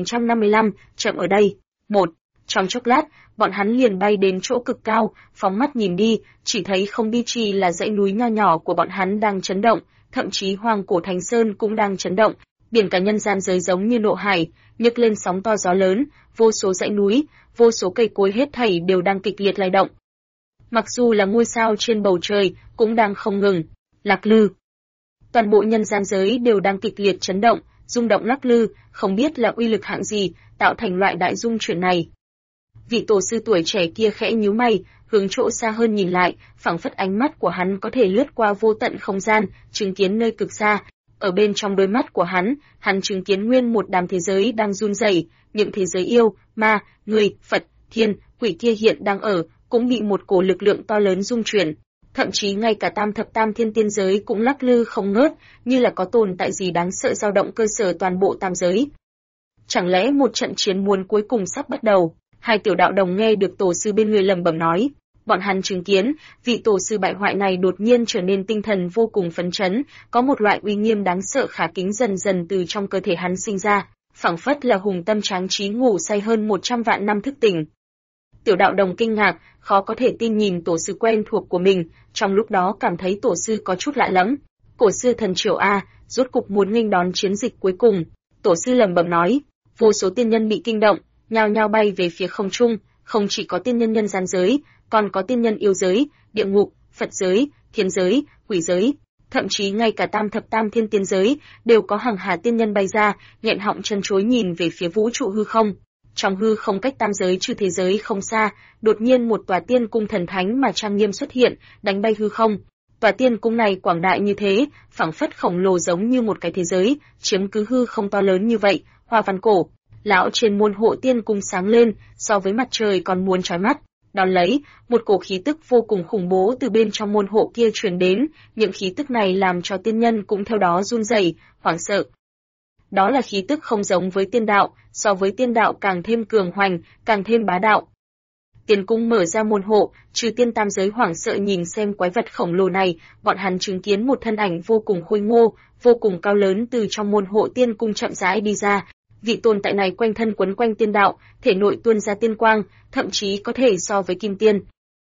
1955, chậm ở đây. 1. Trong chốc lát, bọn hắn liền bay đến chỗ cực cao, phóng mắt nhìn đi, chỉ thấy không bi trì là dãy núi nho nhỏ của bọn hắn đang chấn động, thậm chí hoang cổ Thánh Sơn cũng đang chấn động, biển cả nhân gian giới giống như nộ hải, nhấc lên sóng to gió lớn, vô số dãy núi, vô số cây cối hết thảy đều đang kịch liệt lay động. Mặc dù là ngôi sao trên bầu trời cũng đang không ngừng lắc lư. Toàn bộ nhân gian giới đều đang kịch liệt chấn động, rung động lắc lư, không biết là uy lực hạng gì tạo thành loại đại dung chuyển này. Vị tổ sư tuổi trẻ kia khẽ nhíu mày, hướng chỗ xa hơn nhìn lại, phảng phất ánh mắt của hắn có thể lướt qua vô tận không gian, chứng kiến nơi cực xa. Ở bên trong đôi mắt của hắn chứng kiến nguyên một đám thế giới đang run rẩy, những thế giới yêu, ma, người, Phật, thiên, quỷ kia hiện đang ở, cũng bị một cổ lực lượng to lớn rung chuyển. Thậm chí ngay cả tam thập tam thiên tiên giới cũng lắc lư không ngớt, như là có tồn tại gì đáng sợ dao động cơ sở toàn bộ tam giới. Chẳng lẽ một trận chiến muôn cuối cùng sắp bắt đầu? Hai tiểu đạo đồng nghe được tổ sư bên người lẩm bẩm nói. Bọn hắn chứng kiến, vị tổ sư bại hoại này đột nhiên trở nên tinh thần vô cùng phấn chấn, có một loại uy nghiêm đáng sợ khả kính dần dần từ trong cơ thể hắn sinh ra, phảng phất là hùng tâm tráng trí ngủ say hơn 100 vạn năm thức tỉnh. Tiểu đạo đồng kinh ngạc, khó có thể tin nhìn tổ sư quen thuộc của mình, trong lúc đó cảm thấy tổ sư có chút lạ lẫm. Cổ sư thần triều a, rốt cục muốn nghênh đón chiến dịch cuối cùng. Tổ sư lẩm bẩm nói, vô số tiên nhân bị kinh động, nhao nhao bay về phía không trung, không chỉ có tiên nhân nhân gian giới, còn có tiên nhân yêu giới, địa ngục, Phật giới, thiên giới, quỷ giới, thậm chí ngay cả tam thập tam thiên tiên giới đều có hàng hà tiên nhân bay ra, nghẹn họng chân chối nhìn về phía vũ trụ hư không. Trong hư không cách tam giới trừ thế giới không xa, đột nhiên một tòa tiên cung thần thánh mà trang nghiêm xuất hiện, đánh bay hư không. Tòa tiên cung này quảng đại như thế, phảng phất khổng lồ giống như một cái thế giới, chiếm cứ hư không to lớn như vậy, hoa văn cổ. Lão trên môn hộ tiên cung sáng lên, so với mặt trời còn muốn chói mắt. Đón lấy, một cổ khí tức vô cùng khủng bố từ bên trong môn hộ kia truyền đến, những khí tức này làm cho tiên nhân cũng theo đó run rẩy, hoảng sợ. Đó là khí tức không giống với tiên đạo, so với tiên đạo càng thêm cường hoành, càng thêm bá đạo. Tiên cung mở ra môn hộ, trừ tiên tam giới hoảng sợ nhìn xem quái vật khổng lồ này, bọn hắn chứng kiến một thân ảnh vô cùng khôi ngô, vô cùng cao lớn từ trong môn hộ tiên cung chậm rãi đi ra. Vị tồn tại này quanh thân quấn quanh tiên đạo, thể nội tuôn ra tiên quang, thậm chí có thể so với kim tiên.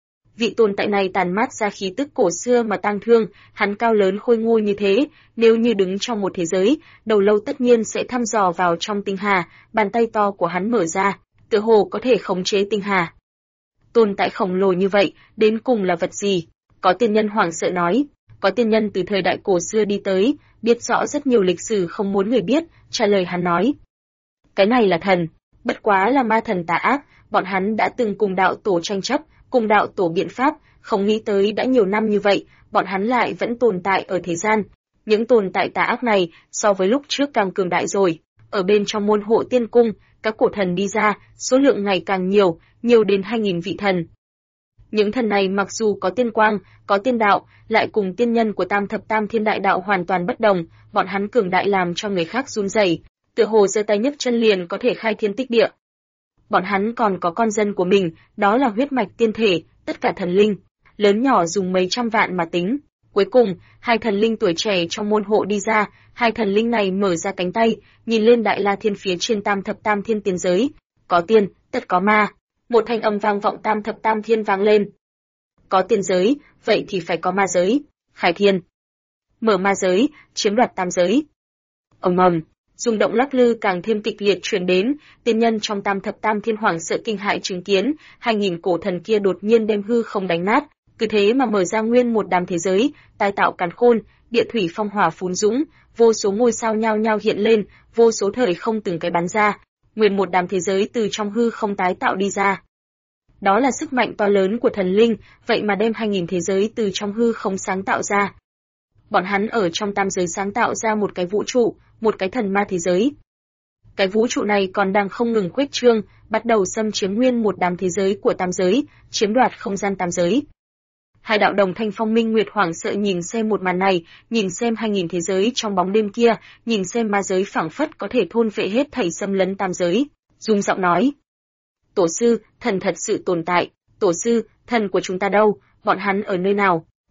Vị tồn tại này tàn mát ra khí tức cổ xưa mà tang thương, hắn cao lớn khôi ngô như thế, nếu như đứng trong một thế giới, đầu lâu tất nhiên sẽ thăm dò vào trong tinh hà, bàn tay to của hắn mở ra, tựa hồ có thể khống chế tinh hà. Tồn tại khổng lồ như vậy, đến cùng là vật gì? Có tiên nhân hoảng sợ nói, có tiên nhân từ thời đại cổ xưa đi tới, biết rõ rất nhiều lịch sử không muốn người biết, trả lời hắn nói. Cái này là thần, bất quá là ma thần tà ác, bọn hắn đã từng cùng đạo tổ tranh chấp, cùng đạo tổ biện pháp, không nghĩ tới đã nhiều năm như vậy, bọn hắn lại vẫn tồn tại ở thế gian. Những tồn tại tà ác này, so với lúc trước càng cường đại rồi. Ở bên trong môn hộ tiên cung, các cổ thần đi ra, số lượng ngày càng nhiều, nhiều đến 2000 vị thần. Những thần này mặc dù có tiên quang, có tiên đạo, lại cùng tiên nhân của tam thập tam thiên đại đạo hoàn toàn bất đồng, bọn hắn cường đại làm cho người khác run rẩy, tựa hồ giơ tay nhấc chân liền có thể khai thiên tích địa. Bọn hắn còn có con dân của mình, đó là huyết mạch tiên thể, tất cả thần linh, lớn nhỏ dùng mấy trăm vạn mà tính. Cuối cùng, hai thần linh tuổi trẻ trong môn hộ đi ra, hai thần linh này mở ra cánh tay, nhìn lên đại la thiên phía trên tam thập tam thiên tiên giới. Có tiên, tất có ma. Một thanh âm vang vọng tam thập tam thiên vang lên. Có tiên giới, vậy thì phải có ma giới. Khai thiên. Mở ma giới, chiếm đoạt tam giới. Ầm ầm. Rung động lắc lư càng thêm kịch liệt truyền đến, tiên nhân trong tam thập tam thiên hoảng sợ kinh hãi chứng kiến, 2000 cổ thần kia đột nhiên đem hư không đánh nát, cứ thế mà mở ra nguyên một đám thế giới, tái tạo càn khôn, địa thủy phong hỏa phún dũng, vô số ngôi sao nhao nhao hiện lên, vô số thời không từng cái bắn ra, nguyên một đám thế giới từ trong hư không tái tạo đi ra. Đó là sức mạnh to lớn của thần linh, vậy mà đem 2000 thế giới từ trong hư không sáng tạo ra. Bọn hắn ở trong tam giới sáng tạo ra một cái vũ trụ, một cái thần ma thế giới. Cái vũ trụ này còn đang không ngừng khuếch trương, bắt đầu xâm chiếm nguyên một đám thế giới của tam giới, chiếm đoạt không gian tam giới. Hai đạo đồng Thanh Phong Minh Nguyệt hoảng sợ nhìn xem một màn này, nhìn xem 2000 thế giới trong bóng đêm kia, nhìn xem ma giới phảng phất có thể thôn phệ hết thảy xâm lấn tam giới, rung giọng nói: "Tổ sư, thần thật sự tồn tại, tổ sư, thần của chúng ta đâu, bọn hắn ở nơi nào?"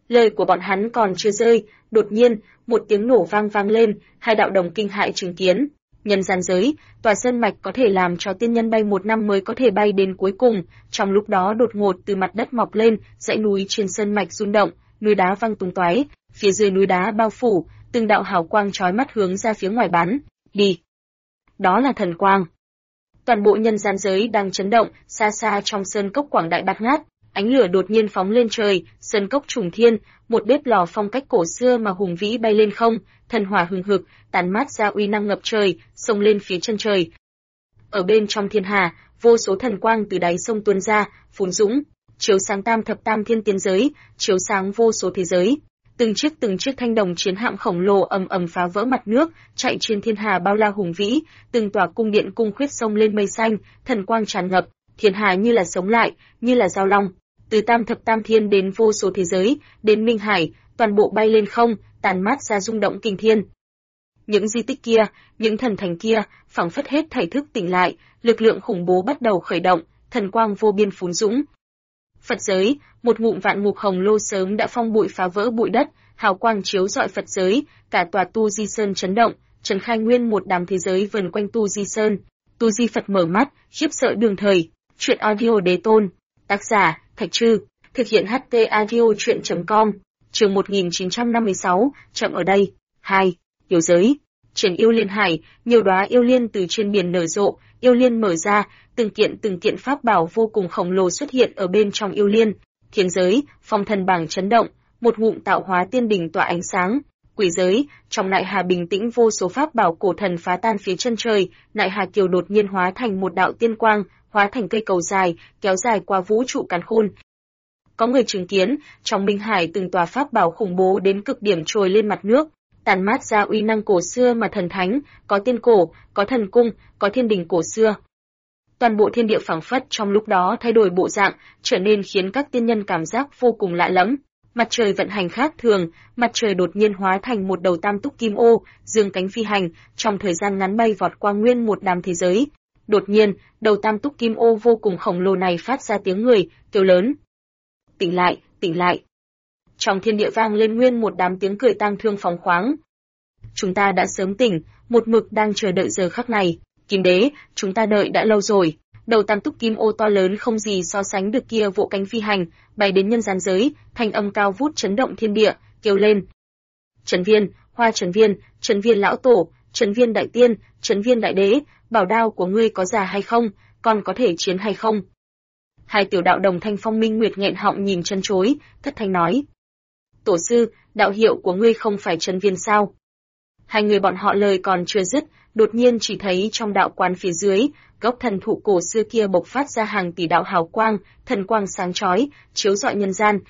Lời của bọn hắn còn chưa rơi, đột nhiên, một tiếng nổ vang vang lên, hai đạo đồng kinh hãi chứng kiến. Nhân gian giới, tòa sơn mạch có thể làm cho tiên nhân bay 1 năm mới có thể bay đến cuối cùng, trong lúc đó đột ngột từ mặt đất mọc lên, dãy núi trên sơn mạch rung động, núi đá văng tung tóe, phía dưới núi đá bao phủ, từng đạo hào quang chói mắt hướng ra phía ngoài bắn đi. Đó là thần quang. Toàn bộ nhân gian giới đang chấn động, xa xa trong sơn cốc quảng đại bạt ngát, ánh lửa đột nhiên phóng lên trời, sơn cốc trùng thiên, một bếp lò phong cách cổ xưa mà hùng vĩ bay lên không, thần hỏa hừng hực, tản mát ra uy năng ngập trời, xông lên phía chân trời. Ở bên trong thiên hà, vô số thần quang từ đáy sông tuôn ra, phun dũng, chiếu sáng tam thập tam thiên tiên giới, chiếu sáng vô số thế giới. Từng chiếc thanh đồng chiến hạm khổng lồ ầm ầm phá vỡ mặt nước, chạy trên thiên hà bao la hùng vĩ, từng tòa cung điện cung khuyết sông lên mây xanh, thần quang tràn ngập, thiên hà như là sống lại, như là giao long. Từ tam thập tam thiên đến vô số thế giới, đến Minh Hải, toàn bộ bay lên không, tàn mát ra rung động kinh thiên. Những di tích kia, những thần thành kia, phảng phất hết thảy thức tỉnh lại, lực lượng khủng bố bắt đầu khởi động, thần quang vô biên phún dũng. Phật giới, một ngụm vạn ngục hồng lô sớm đã phong bụi phá vỡ bụi đất, hào quang chiếu rọi Phật giới, cả tòa Tu Di Sơn chấn động, trấn khai nguyên một đám thế giới vần quanh Tu Di Sơn. Tu Di Phật mở mắt, khiếp sợ đường thời. Truyện audio đế tôn. Tác giả, Thạch Trư. Thực hiện HT audio truyện.com. Chương 1956, chậm ở đây. 2. Yêu giới. Trên yêu liên hải, nhiều đóa yêu liên từ trên biển nở rộ, yêu liên mở ra, từng kiện pháp bảo vô cùng khổng lồ xuất hiện ở bên trong yêu liên. Thiên giới, phong thần bảng chấn động, một ngụm tạo hóa tiên đỉnh tỏa ánh sáng. Quỷ giới, trong nại hà bình tĩnh vô số pháp bảo cổ thần phá tan phía chân trời, nại hà kiều đột nhiên hóa thành một đạo tiên quang, hóa thành cây cầu dài, kéo dài qua vũ trụ càn khôn. Có người chứng kiến, trong Minh Hải từng tòa pháp bảo khủng bố đến cực điểm trồi lên mặt nước, tàn mát ra uy năng cổ xưa mà thần thánh, có tiên cổ, có thần cung, có thiên đình cổ xưa. Toàn bộ thiên địa phảng phất trong lúc đó thay đổi bộ dạng, trở nên khiến các tiên nhân cảm giác vô cùng lạ lẫm. Mặt trời vận hành khác thường, mặt trời đột nhiên hóa thành một đầu tam túc kim ô, dương cánh phi hành, trong thời gian ngắn bay vọt qua nguyên một đám thế giới. Đột nhiên, đầu tam túc kim ô vô cùng khổng lồ này phát ra tiếng người, kêu lớn. Tỉnh lại, tỉnh lại. Trong thiên địa vang lên nguyên một đám tiếng cười tang thương phóng khoáng. Chúng ta đã sớm tỉnh, một mực đang chờ đợi giờ khắc này. Kim đế, chúng ta đợi đã lâu rồi. Đầu tam túc kim ô to lớn không gì so sánh được kia vỗ cánh phi hành, bay đến nhân gian giới, thanh âm cao vút chấn động thiên địa, kêu lên. Trấn Viên, Hoa Trấn Viên, Trấn Viên lão tổ, Trấn Viên đại tiên, Trấn Viên đại đế, bảo đao của ngươi có già hay không, còn có thể chiến hay không? Hai tiểu đạo đồng Thanh Phong Minh Nguyệt nghẹn họng nhìn chân chối, thất thanh nói. Tổ sư, đạo hiệu của ngươi không phải Trấn Viên sao? Hai người bọn họ lời còn chưa dứt, đột nhiên chỉ thấy trong đạo quán phía dưới, gốc thần thụ cổ xưa kia bộc phát ra hàng tỷ đạo hào quang, thần quang sáng chói, chiếu rọi nhân gian.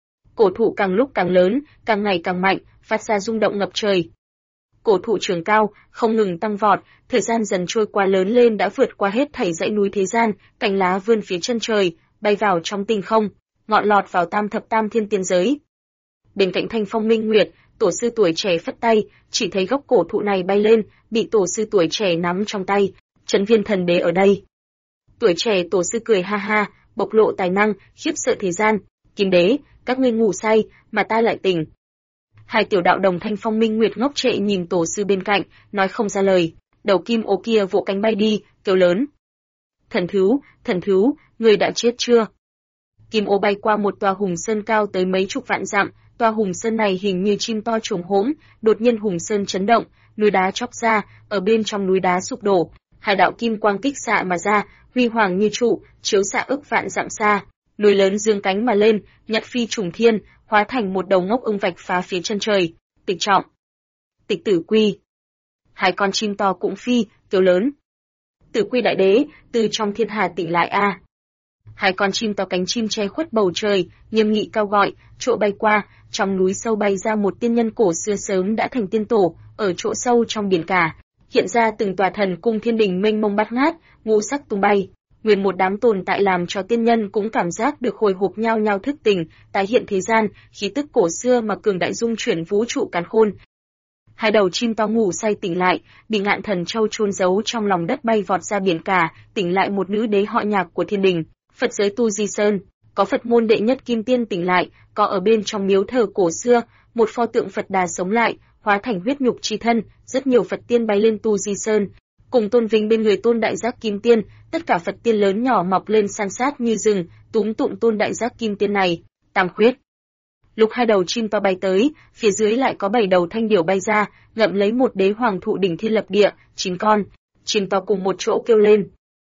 Cổ thụ càng lúc càng lớn, càng ngày càng mạnh, phát ra rung động ngập trời. Cổ thụ trường cao, không ngừng tăng vọt, thời gian dần trôi qua lớn lên đã vượt qua hết thảy dãy núi thế gian, cành lá vươn phía chân trời, bay vào trong tinh không, ngọn lọt vào tam thập tam thiên tiên giới. Bên cạnh Thanh Phong Minh Nguyệt, tổ sư tuổi trẻ phất tay, chỉ thấy gốc cổ thụ này bay lên, bị tổ sư tuổi trẻ nắm trong tay. Trấn Viên thần đế ở đây. Tuổi trẻ tổ sư cười ha ha, bộc lộ tài năng, khiếp sợ thế gian. Kim đế, các ngươi ngủ say, mà ta lại tỉnh. Hai tiểu đạo đồng Thanh Phong Minh Nguyệt ngốc trệ nhìn tổ sư bên cạnh, nói không ra lời. Đầu kim ô kia vỗ cánh bay đi, kêu lớn. Thần thú, ngươi đã chết chưa? Kim ô bay qua một tòa hùng sơn cao tới mấy chục vạn dặm, tòa hùng sơn này hình như chim to trùng hỗn, đột nhiên hùng sơn chấn động, núi đá chóc ra, ở bên trong núi đá sụp đổ, hai đạo kim quang kích xạ mà ra, huy hoàng như trụ, chiếu xạ ức vạn dặm xa, núi lớn dương cánh mà lên, nhật phi trùng thiên, hóa thành một đầu ngốc ưng vạch phá phía chân trời. Tịch Trọng, Tịch Tử Quy. Hai con chim to cũng phi, kêu lớn. Tử Quy đại đế, từ trong thiên hà tỉnh lại a. Hai con chim to cánh chim che khuất bầu trời, nghiêm nghị cao gọi, chỗ bay qua, trong núi sâu bay ra một tiên nhân cổ xưa sớm đã thành tiên tổ, ở chỗ sâu trong biển cả, hiện ra từng tòa thần cung thiên đình mênh mông bát ngát, ngũ sắc tung bay. Nguyên một đám tồn tại làm cho tiên nhân cũng cảm giác được hồi hộp nhao nhao thức tỉnh, tái hiện thế gian, khí tức cổ xưa mà cường đại dung chuyển vũ trụ càn khôn. Hai đầu chim to ngủ say tỉnh lại, bị Ngạn Thần Châu chôn giấu trong lòng đất bay vọt ra biển cả, tỉnh lại một nữ đế họ Nhạc của thiên đình, Phật giới Tu Di Sơn, có Phật môn đệ nhất kim tiên tỉnh lại, có ở bên trong miếu thờ cổ xưa, một pho tượng Phật Đà sống lại, hóa thành huyết nhục chi thân, rất nhiều Phật tiên bay lên Tu Di Sơn, cùng tôn vinh bên người Tôn Đại Giác Kim Tiên, tất cả Phật tiên lớn nhỏ mọc lên san sát như rừng, túm tụm Tôn Đại Giác Kim Tiên này. Tam khuyết. Lúc hai đầu chim to bay tới, phía dưới lại có 7 đầu thanh điểu bay ra, ngậm lấy một đế hoàng thụ đỉnh thiên lập địa, 9 con. Chim to cùng một chỗ kêu lên.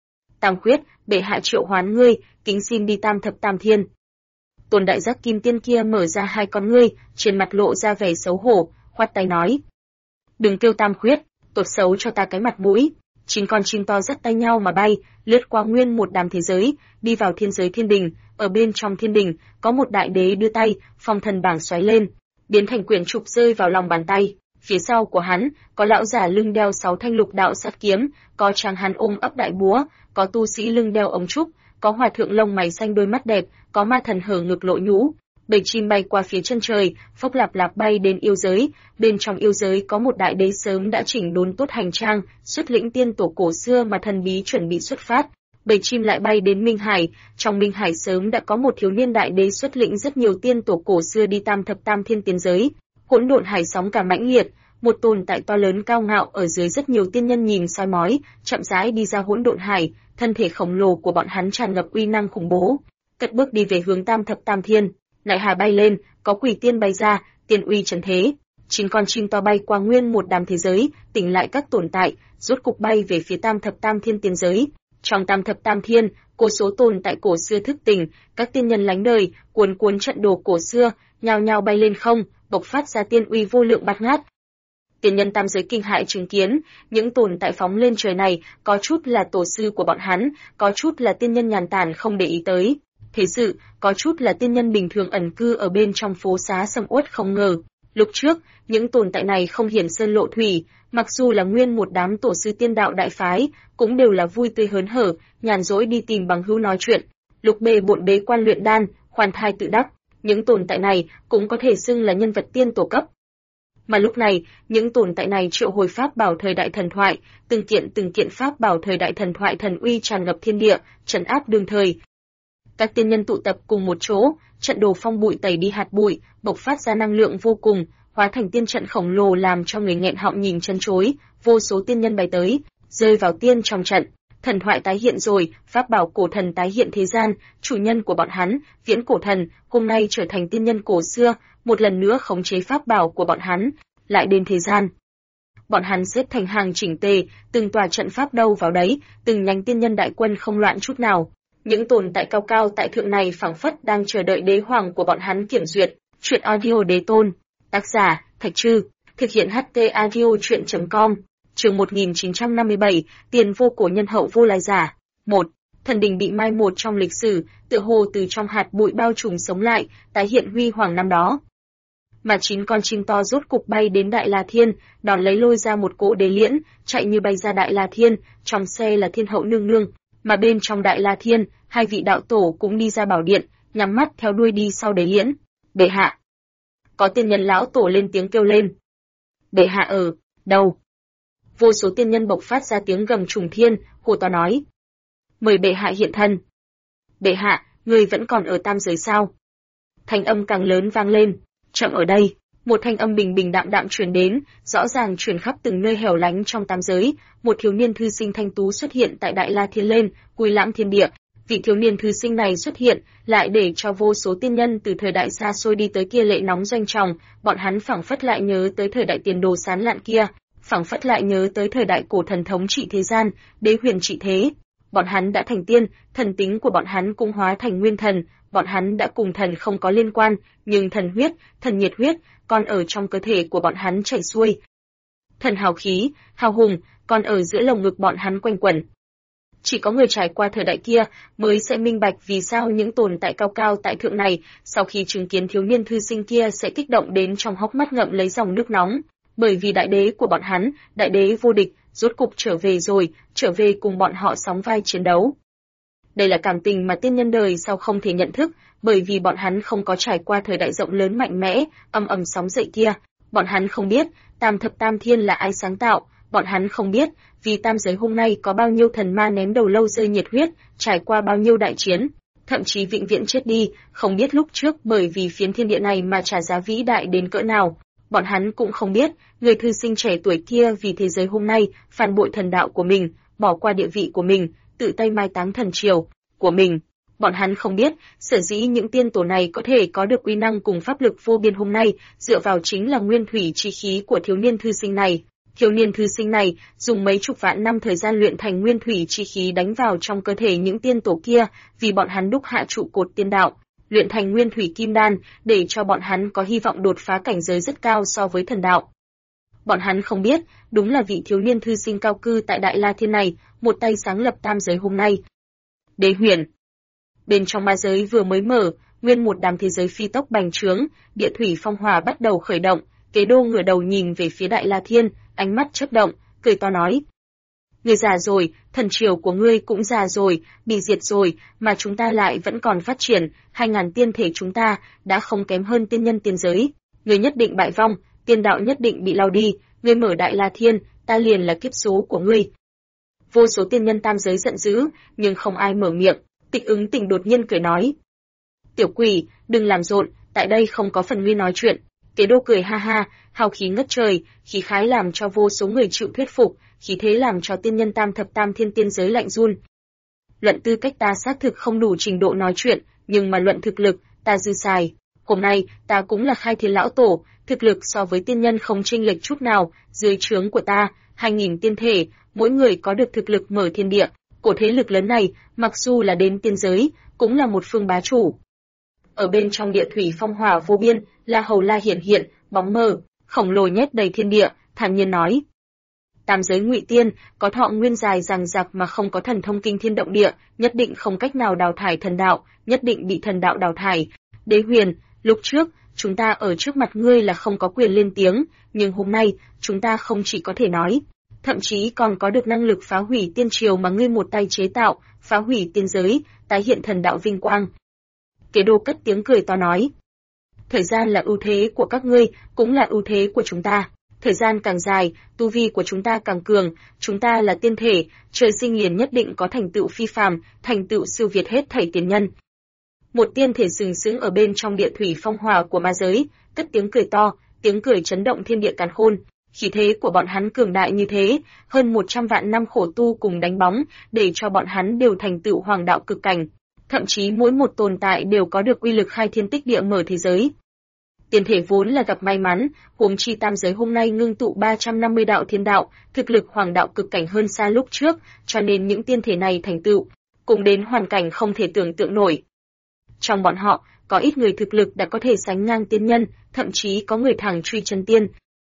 Tam khuyết, bệ hạ triệu hoán ngươi, kính xin đi tam thập tam thiên. Tôn Đại Giác Kim Tiên kia mở ra hai con ngươi, trên mặt lộ ra vẻ xấu hổ, khoát tay nói. Đừng kêu Tam khuyết, tốt xấu cho ta cái mặt mũi. 9 con chim to dắt tay nhau mà bay, lướt qua nguyên một đám thế giới, đi vào thiên giới thiên đình. Ở bên trong thiên đình, có một đại đế đưa tay, phong thần bảng xoáy lên, biến thành quyển trục rơi vào lòng bàn tay. Phía sau của hắn, có lão giả lưng đeo 6 thanh lục đạo sát kiếm, có tráng hán ôm ấp đại búa, có tu sĩ lưng đeo ống trúc, có hòa thượng lông mày xanh đôi mắt đẹp, có ma thần hở ngực lộ nhũ. Bầy chim bay qua phía chân trời, phốc lạp lạp bay đến yêu giới, bên trong yêu giới có một đại đế sớm đã chỉnh đốn tốt hành trang, xuất lĩnh tiên tổ cổ xưa mà thần bí chuẩn bị xuất phát. Bầy chim lại bay đến Minh Hải, trong Minh Hải sớm đã có một thiếu niên đại đế xuất lĩnh rất nhiều tiên tổ cổ xưa đi tam thập tam thiên tiến giới. Hỗn độn hải sóng cả mãnh liệt, một tồn tại to lớn cao ngạo ở dưới rất nhiều tiên nhân nhìn soi mói, chậm rãi đi ra hỗn độn hải, thân thể khổng lồ của bọn hắn tràn ngập uy năng khủng bố, cất bước đi về hướng tam thập tam thiên. Nại hà bay lên, có quỷ tiên bay ra, tiên uy trấn thế. 9 con chim to bay qua nguyên một đám thế giới, tỉnh lại các tồn tại, rốt cục bay về phía tam thập tam thiên tiên giới. Trong tam thập tam thiên, vô số tồn tại cổ xưa thức tỉnh, các tiên nhân lánh đời, cuốn cuốn trận đồ cổ xưa, nhao nhao bay lên không, bộc phát ra tiên uy vô lượng bát ngát. Tiên nhân tam giới kinh hãi chứng kiến, những tồn tại phóng lên trời này, có chút là tổ sư của bọn hắn, có chút là tiên nhân nhàn tản không để ý tới. Thế sự, có chút là tiên nhân bình thường ẩn cư ở bên trong phố xá sầm uất không ngờ. Lúc trước, những tồn tại này không hiển sơn lộ thủy, mặc dù là nguyên một đám tổ sư tiên đạo đại phái, cũng đều là vui tươi hớn hở, nhàn rỗi đi tìm bằng hữu nói chuyện. Lục bề bộn bế quan luyện đan, khoan thai tự đắc, những tồn tại này cũng có thể xưng là nhân vật tiên tổ cấp. Mà lúc này, những tồn tại này triệu hồi pháp bảo thời đại thần thoại, từng kiện pháp bảo thời đại thần thoại thần uy tràn ngập thiên địa, trấn áp đương thời. Các tiên nhân tụ tập cùng một chỗ, trận đồ phong bụi tẩy đi hạt bụi, bộc phát ra năng lượng vô cùng, hóa thành tiên trận khổng lồ làm cho người nghẹn họng nhìn chân chối, vô số tiên nhân bay tới, rơi vào tiên trong trận. Thần thoại tái hiện rồi, pháp bảo cổ thần tái hiện thế gian, chủ nhân của bọn hắn, Viễn Cổ Thần, hôm nay trở thành tiên nhân cổ xưa, một lần nữa khống chế pháp bảo của bọn hắn, lại đến thế gian. Bọn hắn xếp thành hàng chỉnh tề, từng tòa trận pháp đâu vào đấy, từng nhánh tiên nhân đại quân không loạn chút nào. Những tồn tại cao cao tại thượng này phảng phất đang chờ đợi đế hoàng của bọn hắn kiểm duyệt. Truyện audio đế tôn. Tác giả, Thạch Trư. Thực hiện HT audio truyện.com. Chương 1957, tiền vô cổ nhân hậu vô lai giả. 1. Thần đình bị mai một trong lịch sử, tựa hồ từ trong hạt bụi bao trùm sống lại, tái hiện huy hoàng năm đó. Mà 9 con chim to rốt cục bay đến Đại La Thiên, đón lấy lôi ra một cỗ đế liễn, chạy như bay ra Đại La Thiên, trong xe là Thiên hậu nương nương, mà bên trong Đại La Thiên, hai vị đạo tổ cũng đi ra bảo điện, nhắm mắt theo đuôi đi sau đế liễn. Bệ hạ. Có tiên nhân lão tổ lên tiếng kêu lên. Bệ hạ ở đâu? Vô số tiên nhân bộc phát ra tiếng gầm trùng thiên, hô to nói. Mời bệ hạ hiện thân. Bệ hạ, người vẫn còn ở tam giới sao? Thanh âm càng lớn vang lên. Chậm ở đây. Một thanh âm bình bình đạm đạm truyền đến, rõ ràng truyền khắp từng nơi hẻo lánh trong tam giới. Một thiếu niên thư sinh thanh tú xuất hiện tại Đại La Thiên lên, quy lãm thiên địa. Vị thiếu niên thư sinh này xuất hiện, lại để cho vô số tiên nhân từ thời đại xa xôi đi tới kia lệ nóng doanh tròng, bọn hắn phảng phất lại nhớ tới thời đại tiền đồ sán lạn kia, phảng phất lại nhớ tới thời đại cổ thần thống trị thế gian, đế huyền trị thế. Bọn hắn đã thành tiên, thần tính của bọn hắn cũng hóa thành nguyên thần, bọn hắn đã cùng thần không có liên quan, nhưng thần huyết, thần nhiệt huyết, còn ở trong cơ thể của bọn hắn chảy xuôi. Thần hào khí, hào hùng, còn ở giữa lồng ngực bọn hắn quanh quẩn. Chỉ có người trải qua thời đại kia mới sẽ minh bạch vì sao những tồn tại cao cao tại thượng này, sau khi chứng kiến thiếu niên thư sinh kia sẽ kích động đến trong hốc mắt ngậm lấy dòng nước nóng. Bởi vì đại đế của bọn hắn, đại đế vô địch, rốt cục trở về rồi, trở về cùng bọn họ sóng vai chiến đấu. Đây là cảm tình mà tiên nhân đời sau không thể nhận thức, bởi vì bọn hắn không có trải qua thời đại rộng lớn mạnh mẽ, ầm ầm sóng dậy kia. Bọn hắn không biết, tam thập tam thiên là ai sáng tạo, bọn hắn không biết, vì tam giới hôm nay có bao nhiêu thần ma ném đầu lâu rơi nhiệt huyết, trải qua bao nhiêu đại chiến. thậm chí vĩnh viễn chết đi, không biết lúc trước bởi vì phiến thiên địa này mà trả giá vĩ đại đến cỡ nào. Bọn hắn cũng không biết, người thư sinh trẻ tuổi kia vì thế giới hôm nay, phản bội thần đạo của mình, bỏ qua địa vị của mình, tự tay mai táng thần triều của mình. Bọn hắn không biết, sở dĩ những tiên tổ này có thể có được uy năng cùng pháp lực vô biên hôm nay, dựa vào chính là nguyên thủy chi khí của thiếu niên thư sinh này. Thiếu niên thư sinh này dùng mấy chục vạn năm thời gian luyện thành nguyên thủy chi khí đánh vào trong cơ thể những tiên tổ kia, vì bọn hắn đúc hạ trụ cột tiên đạo, luyện thành nguyên thủy kim đan, để cho bọn hắn có hy vọng đột phá cảnh giới rất cao so với thần đạo. Bọn hắn không biết, đúng là vị thiếu niên thư sinh cao cư tại Đại La Thiên này, một tay sáng lập tam giới hôm nay. Đế huyền. Bên trong ma giới vừa mới mở, nguyên một đám thế giới phi tốc bành trướng, địa thủy phong hỏa bắt đầu khởi động. Kế Đô ngửa đầu nhìn về phía Đại La Thiên, ánh mắt chớp động, cười to nói: "Ngươi già rồi, thần triều của ngươi cũng già rồi, bị diệt rồi, mà chúng ta lại vẫn còn phát triển, 2000 tiên thể chúng ta đã không kém hơn tiên nhân tiên giới, ngươi nhất định bại vong, tiên đạo nhất định bị lao đi, ngươi mở Đại La Thiên, ta liền là kiếp số của ngươi." Vô số tiên nhân tam giới giận dữ, nhưng không ai mở miệng. Tịch Ứng Tình đột nhiên cười nói: "Tiểu quỷ, đừng làm rộn, tại đây không có phần ngươi nói chuyện." Kế Đô cười ha ha, hào khí ngất trời, khí khái làm cho vô số người chịu thuyết phục, khí thế làm cho tiên nhân tam thập tam thiên tiên giới lạnh run. Luận tư cách ta xác thực không đủ trình độ nói chuyện, nhưng mà luận thực lực, ta dư xài. Hôm nay, ta cũng là khai thiên lão tổ, thực lực so với tiên nhân không chênh lệch chút nào, dưới trướng của ta, 2000 tiên thể, mỗi người có được thực lực mở thiên địa. Cổ thế lực lớn này, mặc dù là đến tiên giới, cũng là một phương bá chủ. Ở bên trong địa thủy phong hỏa vô biên, La Hầu La hiện, bóng mờ, khổng lồ nhét đầy thiên địa, thản nhiên nói: "Tam giới ngụy tiên, có thọ nguyên dài dằng dặc mà không có thần thông kinh thiên động địa, nhất định không cách nào đào thải thần đạo, nhất định bị thần đạo đào thải. Đế huyền, lúc trước, chúng ta ở trước mặt ngươi là không có quyền lên tiếng, nhưng hôm nay, chúng ta không chỉ có thể nói, thậm chí còn có được năng lực phá hủy tiên triều mà ngươi một tay chế tạo, phá hủy tiên giới, tái hiện thần đạo vinh quang." Kế Đô cất tiếng cười to nói: "Thời gian là ưu thế của các ngươi, cũng là ưu thế của chúng ta. Thời gian càng dài, tu vi của chúng ta càng cường, chúng ta là tiên thể, trời sinh liền nhất định có thành tựu phi phàm, thành tựu siêu việt hết thảy tiền nhân." Một tiên thể sừng sững ở bên trong địa thủy phong hỏa của ma giới, cất tiếng cười to, tiếng cười chấn động thiên địa càn khôn. Khí thế của bọn hắn cường đại như thế, hơn 100 vạn năm khổ tu cùng đánh bóng, để cho bọn hắn đều thành tựu hoàng đạo cực cảnh. Thậm chí mỗi một tồn tại đều có được uy lực khai thiên tích địa mở thế giới. Tiên thể vốn là gặp may mắn, huống chi tam giới hôm nay ngưng tụ 350 đạo thiên đạo, thực lực hoàng đạo cực cảnh hơn xa lúc trước, cho nên những tiên thể này thành tựu, cùng đến hoàn cảnh không thể tưởng tượng nổi. Trong bọn họ, có ít người thực lực đã có thể sánh ngang tiên nhân, thậm chí có người thẳng truy chân tiên.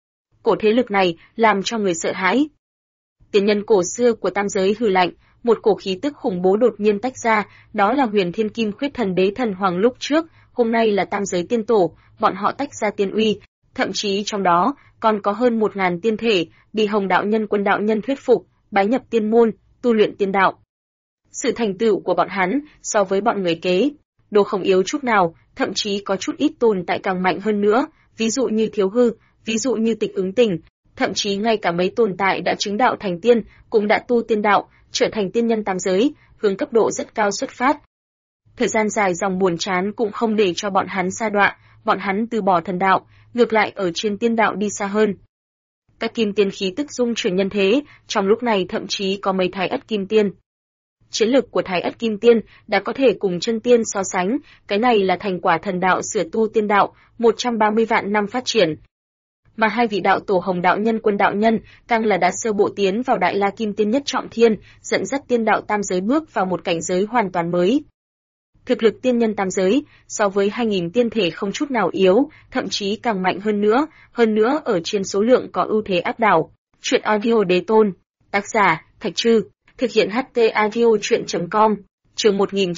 Cổ thế lực này làm cho người sợ hãi. Tiên nhân cổ xưa của tam giới hừ lạnh, một cổ khí tức khủng bố đột nhiên tách ra, đó là Huyền Thiên Kim Khuyết Thần Đế Thần Hoàng lúc trước, hôm nay là tam giới tiên tổ, bọn họ tách ra tiên uy, thậm chí trong đó còn có hơn 1000 tiên thể, bị Hồng đạo nhân Quân đạo nhân thuyết phục, bái nhập tiên môn, tu luyện tiên đạo. Sự thành tựu của bọn hắn so với bọn người Kế Đô không yếu chút nào, thậm chí có chút ít tồn tại càng mạnh hơn nữa, ví dụ như Thiếu Hư, ví dụ như Tịch Ứng Tình, thậm chí ngay cả mấy tồn tại đã chứng đạo thành tiên, cũng đã tu tiên đạo, trở thành tiên nhân tam giới, hướng cấp độ rất cao xuất phát. Thời gian dài dòng buồn chán cũng không để cho bọn hắn sa đọa, bọn hắn từ bỏ thần đạo, ngược lại ở trên tiên đạo đi xa hơn. Các kim tiên khí tức dung chuyển nhân thế, trong lúc này thậm chí có mấy thái ất kim tiên. Chiến lực của thái ất kim tiên đã có thể cùng chân tiên so sánh, cái này là thành quả thần đạo sửa tu tiên đạo, 130 vạn năm phát triển. Mà hai vị đạo tổ Hồng đạo nhân Quân đạo nhân càng là đã sơ bộ tiến vào Đại La Kim Tiên nhất trọng thiên, dẫn dắt tiên đạo tam giới bước vào một cảnh giới hoàn toàn mới. Thực lực tiên nhân tam giới so với 2000 tiên thể không chút nào yếu, thậm chí càng mạnh hơn nữa ở trên số lượng có ưu thế áp đảo. Truyện audio đế tôn, tác giả Thạch Trư, thực hiện HT audio truyện.com, chương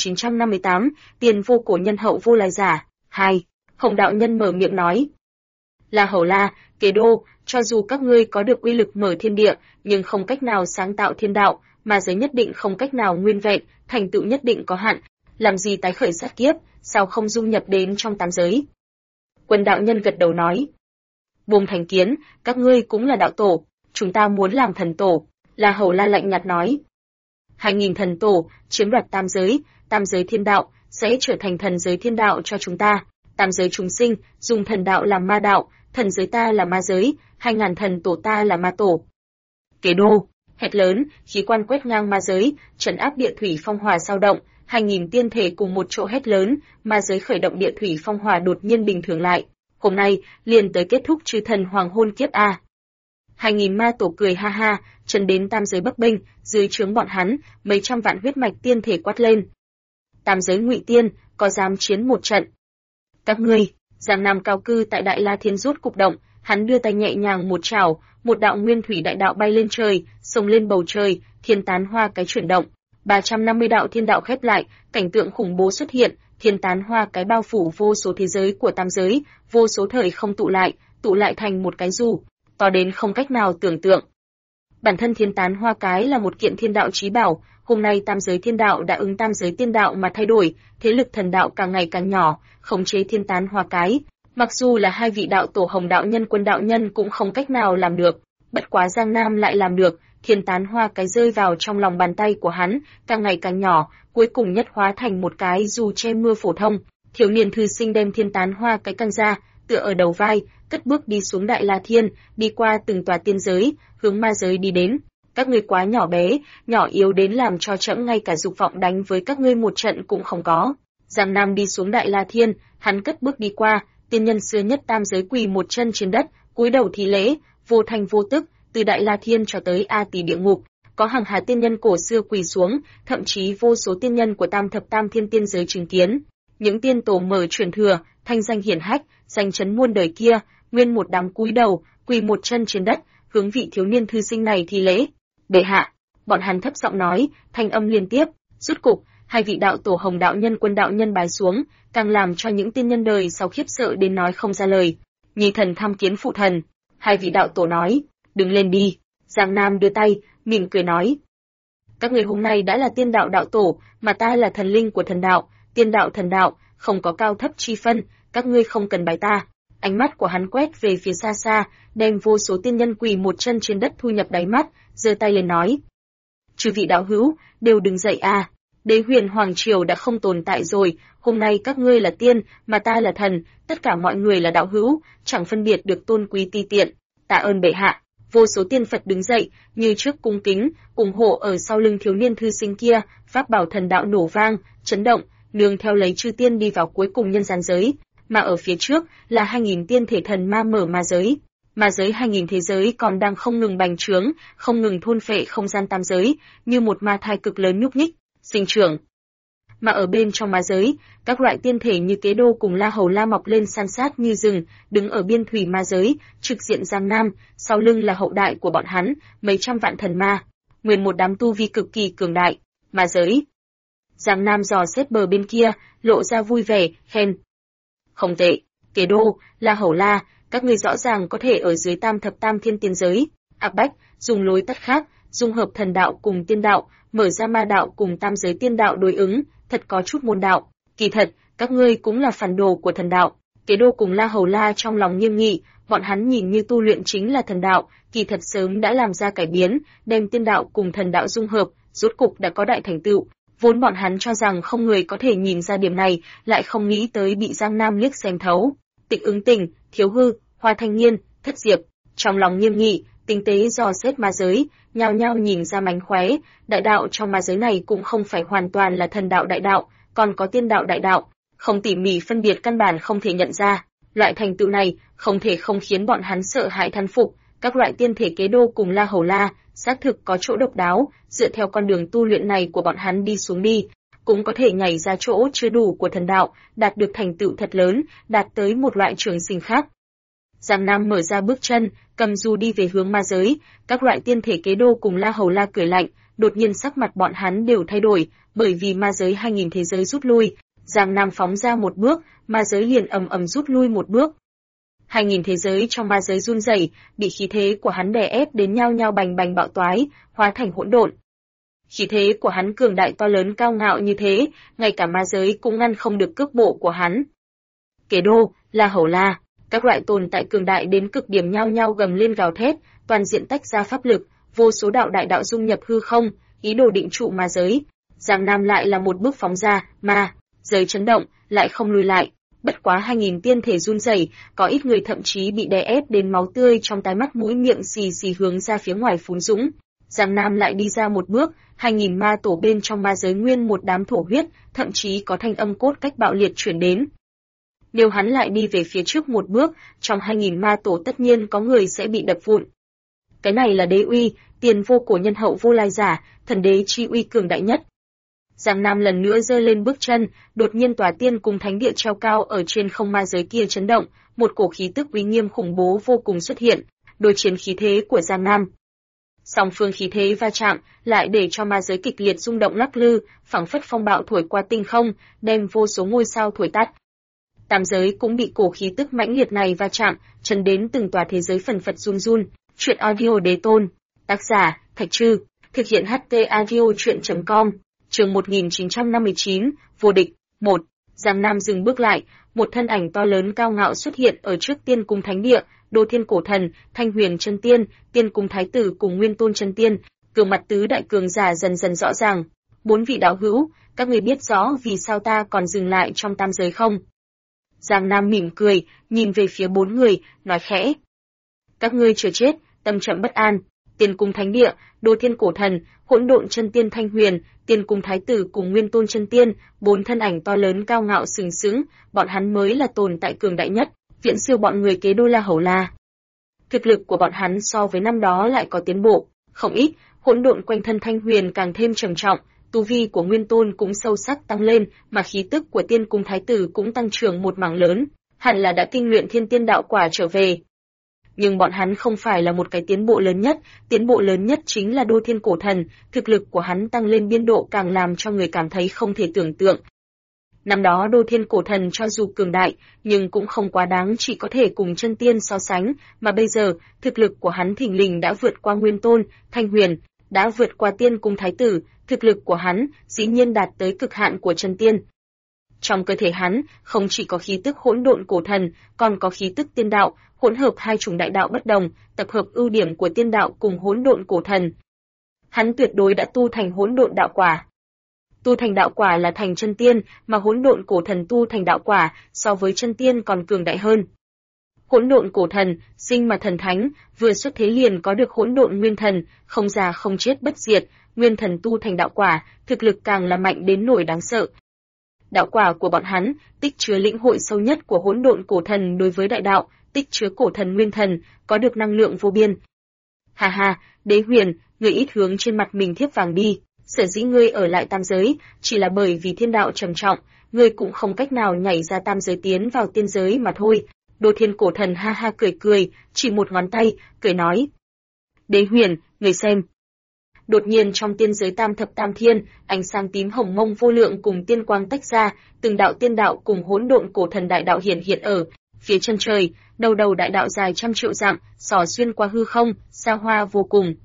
1958, tiền vô cổ nhân hậu vô lai giả. 2. Hồng đạo nhân mở miệng nói: "La Hầu La, Kế Đô, cho dù các ngươi có được uy lực mở thiên địa, nhưng không cách nào sáng tạo thiên đạo, mà giới nhất định không cách nào nguyên vẹn, thành tựu nhất định có hạn, làm gì tái khởi sát kiếp, sao không dung nhập đến trong tam giới?" Quân đạo nhân gật đầu nói: "Buông thành kiến, các ngươi cũng là đạo tổ, chúng ta muốn làm thần tổ." La Hầu La lạnh nhạt nói: 2000 thần tổ chiếm đoạt tam giới, tam giới thiên đạo sẽ trở thành thần giới thiên đạo cho chúng ta. Tam giới chúng sinh dùng thần đạo làm ma đạo, thần giới ta là ma giới, 2000 thần tổ ta là ma tổ. Kế đô, hét lớn, khí quan quét ngang ma giới, trấn áp địa thủy phong hỏa dao động, 2000 tiên thể cùng một chỗ hét lớn, ma giới khởi động địa thủy phong hỏa đột nhiên bình thường lại. Hôm nay, liền tới kết thúc chư thần hoàng hôn kiếp a. 2000 ma tổ cười ha ha, trấn đến tam giới Bắc Binh, dưới trướng bọn hắn, mấy trăm vạn huyết mạch tiên thể quát lên. Tam giới Ngụy Tiên, có dám chiến một trận? Các ngươi, Giang Nam cao cư tại Đại La Thiên rút cục động, hắn đưa tay nhẹ nhàng một chảo, một đạo nguyên thủy đại đạo bay lên trời, xông lên bầu trời, thiên tán hoa cái chuyển động. 350 đạo thiên đạo khép lại, cảnh tượng khủng bố xuất hiện, thiên tán hoa cái bao phủ vô số thế giới của tam giới, vô số thời không tụ lại thành một cái dù, to đến không cách nào tưởng tượng. Bản thân thiên tán hoa cái là một kiện thiên đạo chí bảo, hôm nay tam giới thiên đạo đã ứng tam giới tiên đạo mà thay đổi, thế lực thần đạo càng ngày càng nhỏ, khống chế thiên tán hoa cái. Mặc dù là hai vị đạo tổ Hồng đạo nhân Quân đạo nhân cũng không cách nào làm được, bất quá Giang Nam lại làm được, thiên tán hoa cái rơi vào trong lòng bàn tay của hắn, càng ngày càng nhỏ, cuối cùng nhất hóa thành một cái dù che mưa phổ thông. Thiếu niên thư sinh đem thiên tán hoa cái căng ra, tựa ở đầu vai, cất bước đi xuống Đại La Thiên, đi qua từng tòa tiên giới, hướng ma giới đi đến. Các ngươi quá nhỏ bé, nhỏ yếu đến làm cho trẫm ngay cả dục vọng đánh với các ngươi một trận cũng không có. Giang Nam đi xuống Đại La Thiên, hắn cất bước đi qua, tiên nhân xưa nhất tam giới quỳ một chân trên đất, cúi đầu thi lễ, vô thanh vô tức, từ Đại La Thiên cho tới A Tỳ địa ngục, có hàng hà tiên nhân cổ xưa quỳ xuống, thậm chí vô số tiên nhân của tam thập tam thiên tiên giới chứng kiến. Những tiên tổ mở truyền thừa, thanh danh hiển hách, danh chấn muôn đời kia, nguyên một đám cúi đầu, quỳ một chân trên đất, hướng vị thiếu niên thư sinh này thi lễ. Bệ hạ, bọn hắn thấp giọng nói, thanh âm liên tiếp, rút cục, hai vị đạo tổ Hồng đạo nhân Quân đạo nhân bái xuống, càng làm cho những tiên nhân đời sau khiếp sợ đến nói không ra lời. Nhi thần tham kiến phụ thần. Hai vị đạo tổ nói, đứng lên đi. Giang Nam đưa tay, mỉm cười nói. Các người hôm nay đã là tiên đạo đạo tổ, mà ta là thần linh của thần đạo, tiên đạo thần đạo, không có cao thấp chi phân, các ngươi không cần bái ta. Ánh mắt của hắn quét về phía xa xa, đem vô số tiên nhân quỳ một chân trên đất thu nhập đáy mắt, giơ tay lên nói. Chư vị đạo hữu, đều đứng dậy a. Đế huyền hoàng triều đã không tồn tại rồi, hôm nay các ngươi là tiên, mà ta là thần, tất cả mọi người là đạo hữu, chẳng phân biệt được tôn quý ti tiện. Tạ ơn bệ hạ. Vô số tiên Phật đứng dậy, như trước cung kính, ủng hộ ở sau lưng thiếu niên thư sinh kia, pháp bảo thần đạo nổ vang, chấn động, nương theo lấy chư tiên đi vào cuối cùng nhân gian giới, mà ở phía trước là 2000 tiên thể thần ma mở ma giới. Ma giới 2000 thế giới còn đang không ngừng bành trướng, không ngừng thôn phệ không gian tam giới, như một ma thai cực lớn nhúc nhích, sinh trưởng. Mà ở bên trong ma giới, các loại tiên thể như Kế Đô cùng La Hầu La mọc lên san sát như rừng, đứng ở biên thủy ma giới, trực diện Giang Nam, sau lưng là hậu đại của bọn hắn, mấy trăm vạn thần ma, nguyên một đám tu vi cực kỳ cường đại. Ma giới. Giang Nam dò xét bờ bên kia, lộ ra vui vẻ, khen. Không tệ, Kế Đô, La Hầu La, các ngươi rõ ràng có thể ở dưới tam thập tam thiên tiên giới, áp bách, dùng lối tắt khác, dung hợp thần đạo cùng tiên đạo, mở ra ma đạo cùng tam giới tiên đạo đối ứng, thật có chút môn đạo. Kỳ thật, các ngươi cũng là phản đồ của thần đạo. Kế Đô cùng La Hầu La trong lòng nghiêm nghị, bọn hắn nhìn như tu luyện chính là thần đạo, kỳ thật sớm đã làm ra cải biến, đem tiên đạo cùng thần đạo dung hợp, rốt cục đã có đại thành tựu. Vốn bọn hắn cho rằng không người có thể nhìn ra điểm này, lại không nghĩ tới bị Giang Nam liếc xem thấu. Tịch Ứng Tình, Thiếu Hư, Hoa Thanh Nghiên, Thất Diệp, trong lòng nghiêm nghị, tinh tế dò xét ma giới, nhao nhao nhìn ra mánh khóe, đại đạo trong ma giới này cũng không phải hoàn toàn là thần đạo đại đạo, còn có tiên đạo đại đạo, không tỉ mỉ phân biệt căn bản không thể nhận ra. Loại thành tựu này không thể không khiến bọn hắn sợ hãi thán phục. Các loại tiên thể Kế Đô cùng La Hầu La xác thực có chỗ độc đáo, dựa theo con đường tu luyện này của bọn hắn đi xuống đi, cũng có thể nhảy ra chỗ chưa đủ của thần đạo, đạt được thành tựu thật lớn, đạt tới một loại trường sinh khác. Giang Nam mở ra bước chân, cầm dù đi về hướng ma giới, các loại tiên thể Kế Đô cùng La Hầu La cười lạnh, đột nhiên sắc mặt bọn hắn đều thay đổi, bởi vì ma giới 2000 thế giới rút lui, Giang Nam phóng ra một bước, ma giới liền ầm ầm rút lui một bước. 2000 thế giới trong ma giới run rẩy, bị khí thế của hắn đè ép đến nhao nhao bành bành bạo toái, hóa thành hỗn độn. Khí thế của hắn cường đại to lớn cao ngạo như thế, ngay cả ma giới cũng ngăn không được cước bộ của hắn. Kế Đô, La Hầu La, các loại tồn tại cường đại đến cực điểm nhao nhao gầm lên gào thét, toàn diện tách ra pháp lực, vô số đạo đại đạo dung nhập hư không, ý đồ định trụ ma giới. Giang Nam lại là một bước phóng ra, mà giới chấn động, lại không lùi lại. Bất quá 2000 tiên thể run rẩy, có ít người thậm chí bị đè ép đến máu tươi trong tai mắt mũi miệng xì xì hướng ra phía ngoài phún dũng. Giang Nam lại đi ra một bước, 2000 ma tổ bên trong ma giới nguyên một đám thổ huyết, thậm chí có thanh âm cốt cách bạo liệt chuyển đến. Nếu hắn lại đi về phía trước một bước, trong 2000 ma tổ tất nhiên có người sẽ bị đập vụn. Cái này là đế uy, tiền vô cổ nhân hậu vô lai giả, thần đế chi uy cường đại nhất. Giang Nam lần nữa giơ lên bước chân, đột nhiên tòa tiên cung thánh địa treo cao ở trên không ma giới kia chấn động, một cổ khí tức uy nghiêm khủng bố vô cùng xuất hiện, đối chiến khí thế của Giang Nam. Song phương khí thế va chạm, lại để cho ma giới kịch liệt rung động lắc lư, phảng phất phong bạo thổi qua tinh không, đem vô số ngôi sao thổi tắt. Tam giới cũng bị cổ khí tức mãnh liệt này va chạm, chấn đến từng tòa thế giới phần phật run run. Chuyện audio đế tôn, tác giả Thạch Trư, thực hiện HT audio truyện.com. Chương 1959, vô địch. 1. Giang Nam dừng bước lại, một thân ảnh to lớn cao ngạo xuất hiện ở trước tiên cung thánh địa, Đô Thiên Cổ Thần, Thanh Huyền Chân Tiên, Tiên cung Thái tử cùng Nguyên Tôn Chân Tiên, gương mặt tứ đại cường giả dần dần rõ ràng. 4 vị đạo hữu, các ngươi biết rõ vì sao ta còn dừng lại trong tam giới không? Giang Nam mỉm cười, nhìn về phía 4 người, nói khẽ. Các ngươi chưa chết, tâm trạng bất an. Tiên cung thánh địa, Đô Thiên Cổ Thần, Hỗn Độn Chân Tiên Thanh Huyền, Tiên cung Thái tử cùng Nguyên Tôn Chân Tiên, 4 thân ảnh to lớn cao ngạo sừng sững, bọn hắn mới là tồn tại cường đại nhất, viễn siêu bọn người kế Đô La Hầu La. Thực lực của bọn hắn so với năm đó lại có tiến bộ, không ít, hỗn độn quanh thân Thanh Huyền càng thêm trầm trọng, tu vi của Nguyên Tôn cũng sâu sắc tăng lên, mà khí tức của Tiên cung Thái tử cũng tăng trưởng một mảng lớn, hẳn là đã tinh luyện Thiên Tiên đạo quả trở về. Nhưng bọn hắn không phải là một cái tiến bộ lớn nhất chính là Đô Thiên Cổ Thần, thực lực của hắn tăng lên biên độ càng làm cho người cảm thấy không thể tưởng tượng. Năm đó Đô Thiên Cổ Thần cho dù cường đại, nhưng cũng không quá đáng chỉ có thể cùng chân tiên so sánh, mà bây giờ, thực lực của hắn thình lình đã vượt qua Nguyên Tôn, Thanh Huyền, đã vượt qua Tiên cung Thái tử, thực lực của hắn dĩ nhiên đạt tới cực hạn của chân tiên. Trong cơ thể hắn, không chỉ có khí tức hỗn độn cổ thần, còn có khí tức tiên đạo, hỗn hợp hai chủng đại đạo bất đồng, tập hợp ưu điểm của tiên đạo cùng hỗn độn cổ thần. Hắn tuyệt đối đã tu thành hỗn độn đạo quả. Tu thành đạo quả là thành chân tiên, mà hỗn độn cổ thần tu thành đạo quả, so với chân tiên còn cường đại hơn. Hỗn độn cổ thần, sinh mà thần thánh, vừa xuất thế liền có được hỗn độn nguyên thần, không già không chết bất diệt, nguyên thần tu thành đạo quả, thực lực càng là mạnh đến nỗi đáng sợ. Đạo quả của bọn hắn, tích chứa lĩnh hội sâu nhất của hỗn độn cổ thần đối với đại đạo, tích chứa cổ thần nguyên thần, có được năng lượng vô biên. Hà hà, Đế Huyền, người ít hướng trên mặt mình thiếp vàng đi, sở dĩ ngươi ở lại tam giới, chỉ là bởi vì thiên đạo trầm trọng, ngươi cũng không cách nào nhảy ra tam giới tiến vào tiên giới mà thôi. Đô Thiên Cổ Thần ha ha cười cười, chỉ một ngón tay, cười nói. Đế Huyền, người xem. Đột nhiên trong tiên giới tam thập tam thiên, ánh sáng tím hồng mông vô lượng cùng tiên quang tách ra, từng đạo tiên đạo cùng hỗn độn cổ thần đại đạo hiện hiện ở phía chân trời, đầu đại đạo dài trăm triệu dặm, xỏ xuyên qua hư không, xa hoa vô cùng.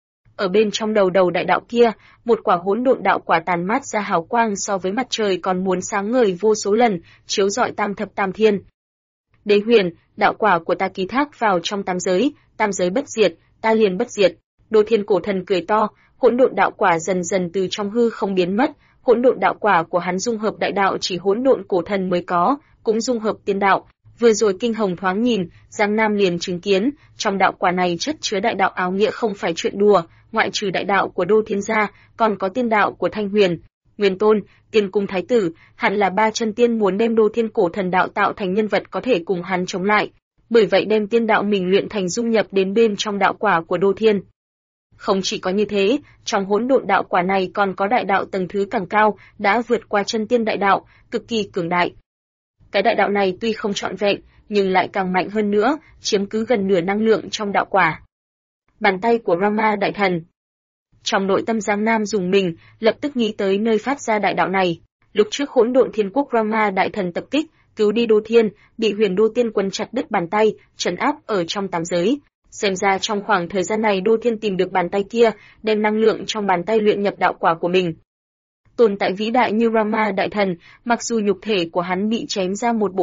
Ở bên trong đầu đại đạo kia, một quả hỗn độn đạo quả tàn mát ra hào quang so với mặt trời còn muốn sáng ngời vô số lần, chiếu rọi tam thập tam thiên. Đế Huyền, đạo quả của ta ký thác vào trong tam giới bất diệt, ta liền bất diệt. Đô Thiên Cổ Thần cười to, hỗn độn đạo quả dần dần từ trong hư không biến mất, hỗn độn đạo quả của hắn dung hợp đại đạo chỉ hỗn độn cổ thần mới có, cũng dung hợp tiên đạo. Vừa rồi kinh hồng thoáng nhìn, Giang Nam liền chứng kiến, trong đạo quả này chất chứa đại đạo áo nghĩa không phải chuyện đùa, ngoại trừ đại đạo của Đô Thiên gia, còn có tiên đạo của Thanh Huyền, Nguyên Tôn, Tiên cung Thái tử, hẳn là ba chân tiên muốn đem Đô Thiên Cổ Thần đạo tạo thành nhân vật có thể cùng hắn chống lại, bởi vậy đem tiên đạo mình luyện thành dung nhập đến bên trong đạo quả của Đô Thiên. Không chỉ có như thế, trong hỗn độn đạo quả này còn có đại đạo tầng thứ càng cao, đã vượt qua chân tiên đại đạo, cực kỳ cường đại. Cái đại đạo này tuy không trọn vẹn, nhưng lại càng mạnh hơn nữa, chiếm cứ gần nửa năng lượng trong đạo quả. Bàn tay của Rama đại thần. Trong nội tâm Giang Nam dùng mình, lập tức nghĩ tới nơi phát ra đại đạo này. Lúc trước hỗn độn thiên quốc Rama đại thần tập kích, cứu đi Đô Thiên, bị Huyền Đô Tiên Quân chặt đứt bàn tay, trấn áp ở trong tam giới. Xem ra trong khoảng thời gian này Đô Thiên tìm được bàn tay kia, đem năng lượng trong bàn tay luyện nhập đạo quả của mình. Tồn tại vĩ đại như Rama đại thần, mặc dù nhục thể của hắn bị chém ra một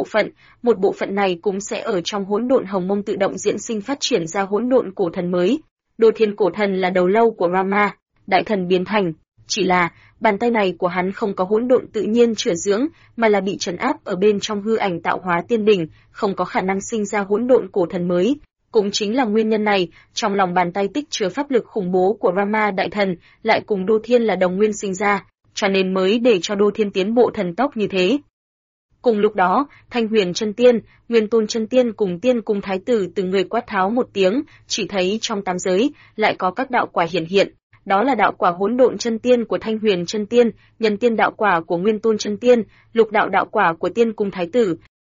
bộ phận này cũng sẽ ở trong hỗn độn hồng mông tự động diễn sinh phát triển ra hỗn độn cổ thần mới. Đô Thiên Cổ Thần là đầu lâu của Rama đại thần biến thành, Chỉ là, bàn tay này của hắn không có hỗn độn tự nhiên chữa dưỡng, mà là bị trấn áp ở bên trong hư ảnh tạo hóa tiên đỉnh, không có khả năng sinh ra hỗn độn cổ thần mới. Cũng chính là nguyên nhân này, trong lòng bàn tay tích chứa pháp lực khủng bố của Rama đại thần, lại cùng Đô Thiên là đồng nguyên sinh ra, cho nên mới để cho Đô Thiên tiến bộ thần tốc như thế. Cùng lúc đó, Thanh Huyền Chân Tiên, Nguyên Tôn Chân Tiên cùng Tiên Cung Thái tử từng người quát tháo một tiếng, chỉ thấy trong tam giới lại có các đạo quả hiển hiện. Đó là đạo quả hỗn độn chân tiên của Thanh Huyền Chân Tiên, nhân tiên đạo quả của Nguyên Tôn Chân Tiên, lục đạo đạo quả của Tiên Cung Thái tử.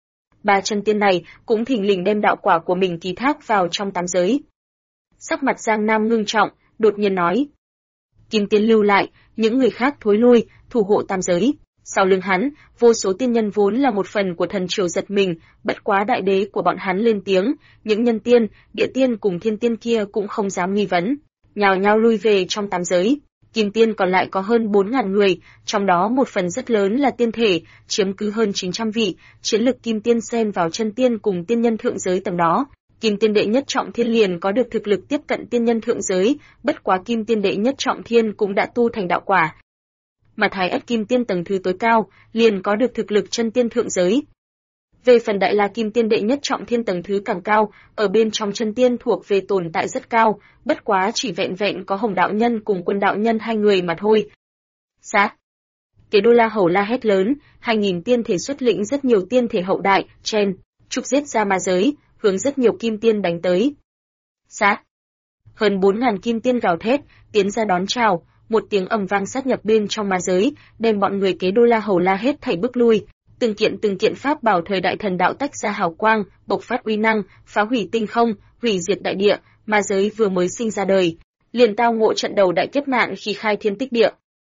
Ba chân tiên này cũng thình lình đem đạo quả của mình ký thác vào trong tam giới. Sắc mặt Giang Nam ngưng trọng, đột nhiên nói: Kim Tiên lưu lại, những người khác thối lui, thủ hộ tam giới. Sau lưng hắn, vô số tiên nhân vốn là một phần của thần triều giật mình, bất quá đại đế của bọn hắn lên tiếng, những nhân tiên, địa tiên cùng thiên tiên kia cũng không dám nghi vấn, nhào nhao lui về trong tam giới. Kim tiên còn lại có hơn 4.000 người, trong đó một phần rất lớn là tiên thể, chiếm cứ hơn 900 vị, chiến lực kim tiên xen vào chân tiên cùng tiên nhân thượng giới tầm đó. Kim tiên đệ nhất trọng thiên liền có được thực lực tiếp cận tiên nhân thượng giới, bất quá kim tiên đệ nhất trọng thiên cũng đã tu thành đạo quả. Mà Thái Ất Kim Tiên tầng thứ tối cao, liền có được thực lực chân tiên thượng giới. Về phần Đại La Kim Tiên đệ nhất trọng thiên tầng thứ càng cao, ở bên trong chân tiên thuộc về tồn tại rất cao, bất quá chỉ vẹn vẹn có Hồng đạo nhân cùng Quân đạo nhân 2 người mà thôi. Sát! Kế Đô La Hầu la hét lớn, 2.000 tiên thể xuất lĩnh rất nhiều tiên thể hậu đại, chen, trục giết ra ma giới, hướng rất nhiều kim tiên đánh tới. Sát! Hơn 4.000 kim tiên gào thét, tiến ra đón chào. Một tiếng ầm vang sát nhập bên trong ma giới, đem bọn người Kế Đô La Hầu la hết thảy bước lui. Từng kiện pháp bảo thời đại thần đạo tách ra hào quang, bộc phát uy năng, phá hủy tinh không, hủy diệt đại địa. Ma giới vừa mới sinh ra đời, liền tao ngộ trận đầu đại kiếp nạn khi khai thiên tích địa.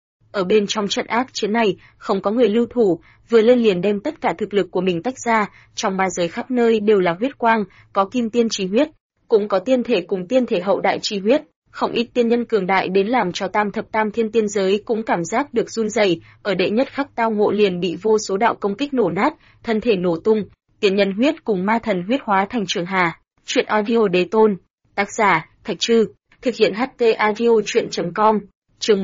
Ở bên trong trận ác chiến này, không có người lưu thủ, vừa lên liền đem tất cả thực lực của mình tách ra. Trong ma giới khắp nơi đều là huyết quang, có kim tiên chi huyết, cũng có tiên thể cùng tiên thể hậu đại chi huyết. Không ít tiên nhân cường đại đến làm cho tam thập tam thiên tiên giới cũng cảm giác được run rẩy, ở đệ nhất khắc tao ngộ liền bị vô số đạo công kích nổ nát, thân thể nổ tung, tiên nhân huyết cùng ma thần huyết hóa thành trường hà. Truyện audio đế tôn, tác giả Thạch Trư, thực hiện HT audio truyện.com, chương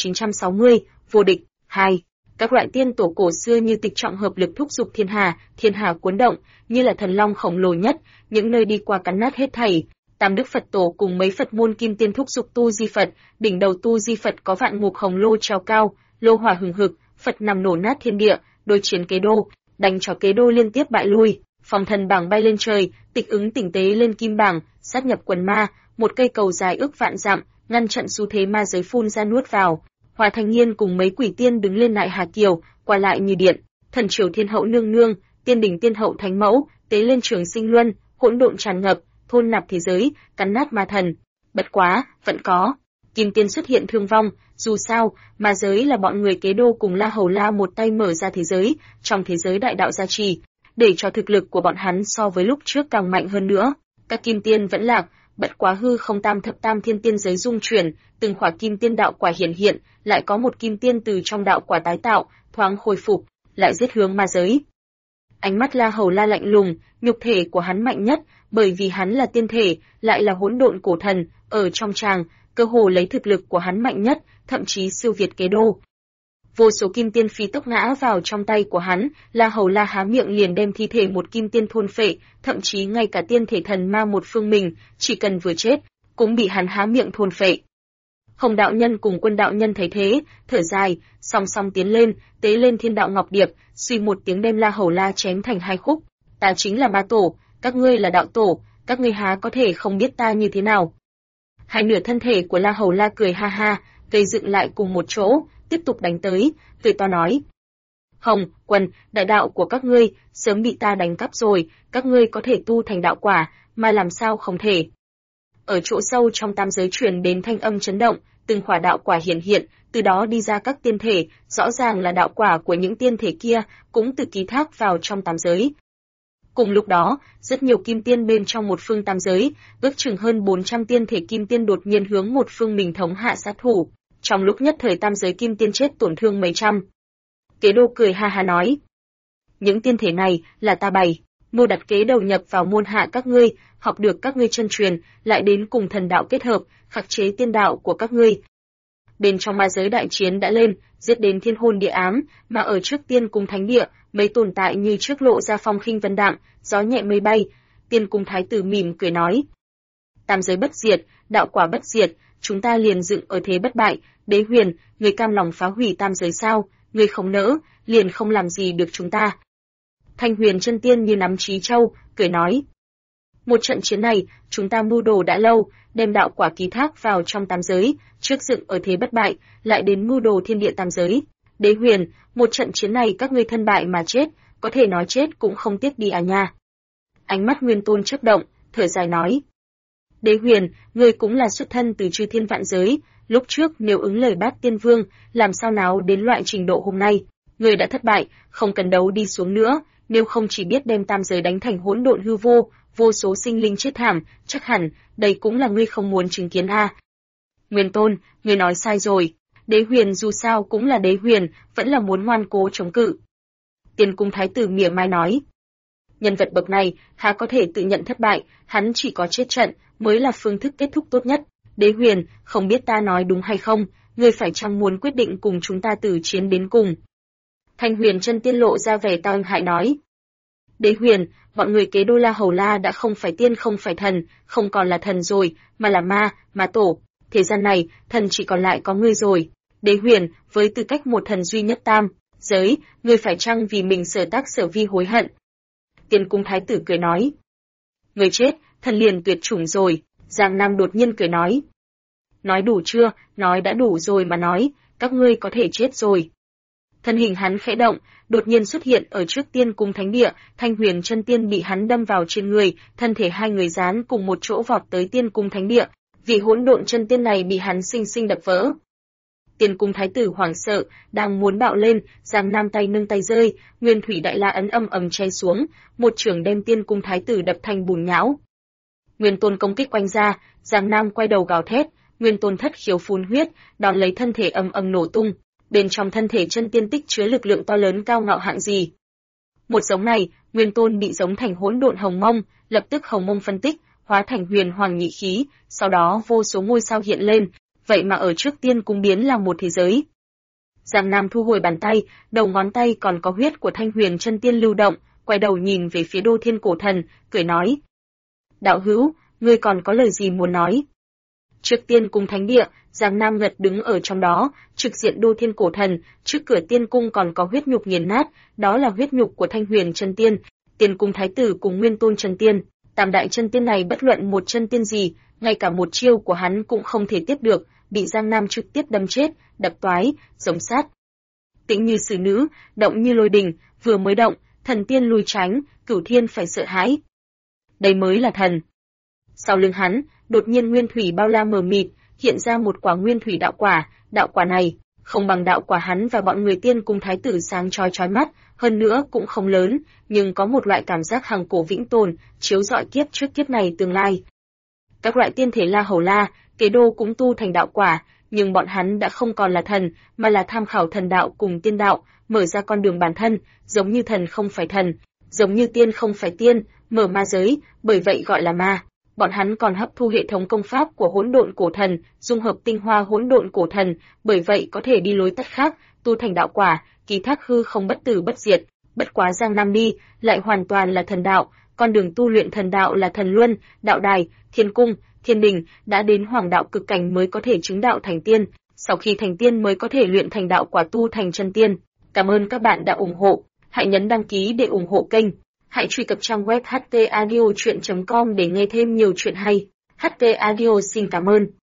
1960, vô địch 2. Các loại tiên tổ cổ xưa như Tịch Trọng hợp lực thúc giục thiên hà cuốn động, như là thần long khổng lồ nhất, những nơi đi qua cắn nát hết thảy. Tam Đức Phật Tổ cùng mấy Phật môn kim tiên thúc giục Tu Di Phật, đỉnh đầu Tu Di Phật có vạn ngục hồng lô treo cao, lô hỏa hừng hực, Phật nằm nổ nát thiên địa, đối chiến Kế Đô, đánh cho Kế Đô liên tiếp bại lui, Phong Thần bảng bay lên trời, Tịch Ứng tỉnh tế lên kim bảng, sát nhập quần ma, một cây cầu dài ước vạn dặm, ngăn chặn xu thế ma giới phun ra nuốt vào. Hòa Thành Nhiên cùng mấy quỷ tiên đứng lên Nại Hà Kiều, qua lại như điện, thần triều thiên hậu nương nương, tiên đỉnh tiên hậu thánh mẫu, tế lên Trường Sinh Luân, hỗn độn tràn ngập, thôn nạp thế giới, cắn nát ma thần. Bất quá, vẫn có kim tiên xuất hiện thương vong, dù sao, ma giới là bọn người Kế Đô cùng La Hầu La một tay mở ra thế giới, trong thế giới đại đạo gia trì, để cho thực lực của bọn hắn so với lúc trước càng mạnh hơn nữa. Các kim tiên vẫn lạc, bất quá hư không tam thập tam thiên tiên giới dung chuyển, từng khỏa kim tiên đạo quả hiển hiện, lại có một kim tiên từ trong đạo quả tái tạo, thoáng khôi phục, lại giết hướng ma giới. Ánh mắt La Hầu La lạnh lùng, nhục thể của hắn mạnh nhất, bởi vì hắn là tiên thể, lại là hỗn độn cổ thần, ở trong tràng, cơ hồ lấy thực lực của hắn mạnh nhất, thậm chí siêu việt Kế Đô. Vô số kim tiên phi tốc ngã vào trong tay của hắn, La Hầu La há miệng liền đem thi thể một kim tiên thôn phệ, thậm chí ngay cả tiên thể thần ma một phương mình, chỉ cần vừa chết, cũng bị hắn há miệng thôn phệ. Hồng đạo nhân cùng Quân đạo nhân thấy thế, thở dài, song song tiến lên, tế lên Thiên Đạo Ngọc Điệp, suy một tiếng đem La Hầu La chém thành hai khúc. Ta chính là ma tổ, các ngươi là đạo tổ, các ngươi há có thể không biết ta như thế nào? Hai nửa thân thể của La Hầu La cười ha ha, gây dựng lại cùng một chỗ, tiếp tục đánh tới, cười to nói: Hồng, Quân, đại đạo của các ngươi sớm bị ta đánh cắp rồi, các ngươi có thể tu thành đạo quả, mà làm sao không thể? Ở chỗ sâu trong tam giới truyền đến thanh âm chấn động, từng khỏa đạo quả hiển hiện, từ đó đi ra các tiên thể, rõ ràng là đạo quả của những tiên thể kia, cũng tự ký thác vào trong tam giới. Cùng lúc đó, rất nhiều kim tiên bên trong một phương tam giới, ước chừng hơn 400 tiên thể kim tiên đột nhiên hướng một phương mình thống hạ sát thủ. Trong lúc nhất thời tam giới kim tiên chết tổn thương mấy trăm. Kế Đô cười ha ha nói: Những tiên thể này là ta bày, mưu đặt kế đầu nhập vào môn hạ các ngươi, học được các ngươi chân truyền, lại đến cùng thần đạo kết hợp, khắc chế tiên đạo của các ngươi. Bên trong ma giới đại chiến đã lên, giết đến thiên hôn địa ám, mà ở trước Tiên Cung Thánh Địa, mấy tồn tại như trước lộ ra phong khinh vân đạm, gió nhẹ mây bay. Tiên Cung Thái tử mỉm cười nói: tam giới bất diệt, đạo quả bất diệt, chúng ta liền dựng ở thế bất bại. Đế Huyền, người cam lòng phá hủy tam giới sao? Người không nỡ, liền không làm gì được chúng ta. Thanh Huyền chân tiên như nắm chí châu, cười nói: một trận chiến này, chúng ta mưu đồ đã lâu, đem đạo quả ký thác vào trong tam giới, trước dựng ở thế bất bại, lại đến mưu đồ thiên địa tam giới. Đế Huyền, một trận chiến này các ngươi thân bại mà chết, có thể nói chết cũng không tiếc đi à nha. Ánh mắt Nguyên Tôn chớp động, thở dài nói: Đế Huyền, ngươi cũng là xuất thân từ chư thiên vạn giới, lúc trước nếu ứng lời Bát Tiên Vương, làm sao nào đến loại trình độ hôm nay? Ngươi đã thất bại, không cần đấu đi xuống nữa, nếu không chỉ biết đem tam giới đánh thành hỗn độn hư vô, vô số sinh linh chết thảm, chắc hẳn đây cũng là ngươi không muốn chứng kiến a. Nguyên Tôn, ngươi nói sai rồi, Đế Huyền dù sao cũng là Đế Huyền, vẫn là muốn ngoan cố chống cự. Tiên Cung Thái tử mỉa mai nói: nhân vật bậc này há có thể tự nhận thất bại, hắn chỉ có chết trận mới là phương thức kết thúc tốt nhất. Đế Huyền, không biết ta nói đúng hay không, ngươi phải chăng muốn quyết định cùng chúng ta tử chiến đến cùng? Thanh Huyền chân tiên lộ ra vẻ tao hại nói: Đế Huyền, bọn người kế Đô La Hầu La đã không phải tiên không phải thần, không còn là thần rồi, mà là ma tổ. Thế gian này, thần chỉ còn lại có ngươi rồi. Đế Huyền, với tư cách một thần duy nhất tam giới, ngươi phải chăng vì mình sở tác sở vi hối hận? Tiên Cung Thái tử cười nói: ngươi chết, thần liền tuyệt chủng rồi. Giang Nam đột nhiên cười nói: nói đủ chưa? Nói đã đủ rồi mà nói, các ngươi có thể chết rồi. Thân hình hắn khẽ động, đột nhiên xuất hiện ở trước Tiên Cung Thánh Địa, Thanh Huyền chân tiên bị hắn đâm vào trên người, thân thể hai người dán cùng một chỗ vọt tới Tiên Cung Thánh Địa, vị hỗn độn chân tiên này bị hắn sinh sinh đập vỡ. Tiên Cung Thái tử hoảng sợ, đang muốn bạo lên, Giang Nam tay nâng tay rơi, Nguyên Thủy Đại La ấn ầm che xuống, một chưởng đem Tiên Cung Thái tử đập thành bùn nhão. Nguyên Tôn công kích quanh ra, Giang Nam quay đầu gào thét, Nguyên Tôn thất khiếu phun huyết, đón lấy thân thể ầm nổ tung. Bên trong thân thể chân tiên tích chứa lực lượng to lớn cao ngạo hạng gì. Một giống này, Nguyên Tôn bị giống thành hỗn độn hồng mông, lập tức hồng mông phân tích, hóa thành huyền hoàng nhị khí, sau đó vô số ngôi sao hiện lên, vậy mà ở trước Tiên Cung biến là một thế giới. Giang Nam thu hồi bàn tay, đầu ngón tay còn có huyết của Thanh Huyền chân tiên lưu động, quay đầu nhìn về phía Đô Thiên Cổ Thần, cười nói: đạo hữu, ngươi còn có lời gì muốn nói? Trước Tiên Cung Thánh Địa, Giang Nam Ngật đứng ở trong đó, trực diện Đô Thiên Cổ Thần, trước cửa Tiên Cung còn có huyết nhục nghiền nát, đó là huyết nhục của Thanh Huyền chân tiên, Tiên Cung Thái tử cùng Nguyên Tôn chân tiên. Tam đại chân tiên này bất luận một chân tiên gì, ngay cả một chiêu của hắn cũng không thể tiếp được, bị Giang Nam trực tiếp đâm chết, đập toái, giống sát. Tĩnh như xử nữ, động như lôi đình, vừa mới động, thần tiên lùi tránh, cửu thiên phải sợ hãi. Đây mới là thần. Sau lưng hắn, đột nhiên nguyên thủy bao la mờ mịt, hiện ra một quả nguyên thủy đạo quả này không bằng đạo quả hắn và bọn người Tiên Cung Thái tử sáng chói mắt, hơn nữa cũng không lớn, nhưng có một loại cảm giác hằng cổ vĩnh tồn, chiếu rọi kiếp trước kiếp này tương lai. Các loại tiên thể La Hầu La, Kế Đô cũng tu thành đạo quả, nhưng bọn hắn đã không còn là thần, mà là tham khảo thần đạo cùng tiên đạo, mở ra con đường bản thân, giống như thần không phải thần, giống như tiên không phải tiên, mở ma giới, bởi vậy gọi là ma. Bọn hắn còn hấp thu hệ thống công pháp của hỗn độn cổ thần, dung hợp tinh hoa hỗn độn cổ thần, bởi vậy có thể đi lối tắt khác, tu thành đạo quả, ký thác hư không bất tử bất diệt. Bất quá Giang Nam đi, lại hoàn toàn là thần đạo, con đường tu luyện thần đạo là thần luân, đạo đài, thiên cung, thiên đình, đã đến hoàng đạo cực cảnh mới có thể chứng đạo thành tiên, sau khi thành tiên mới có thể luyện thành đạo quả tu thành chân tiên. Cảm ơn các bạn đã ủng hộ, hãy nhấn đăng ký để ủng hộ kênh. Hãy truy cập trang web htaudio.com để nghe thêm nhiều chuyện hay. HT Audio xin cảm ơn.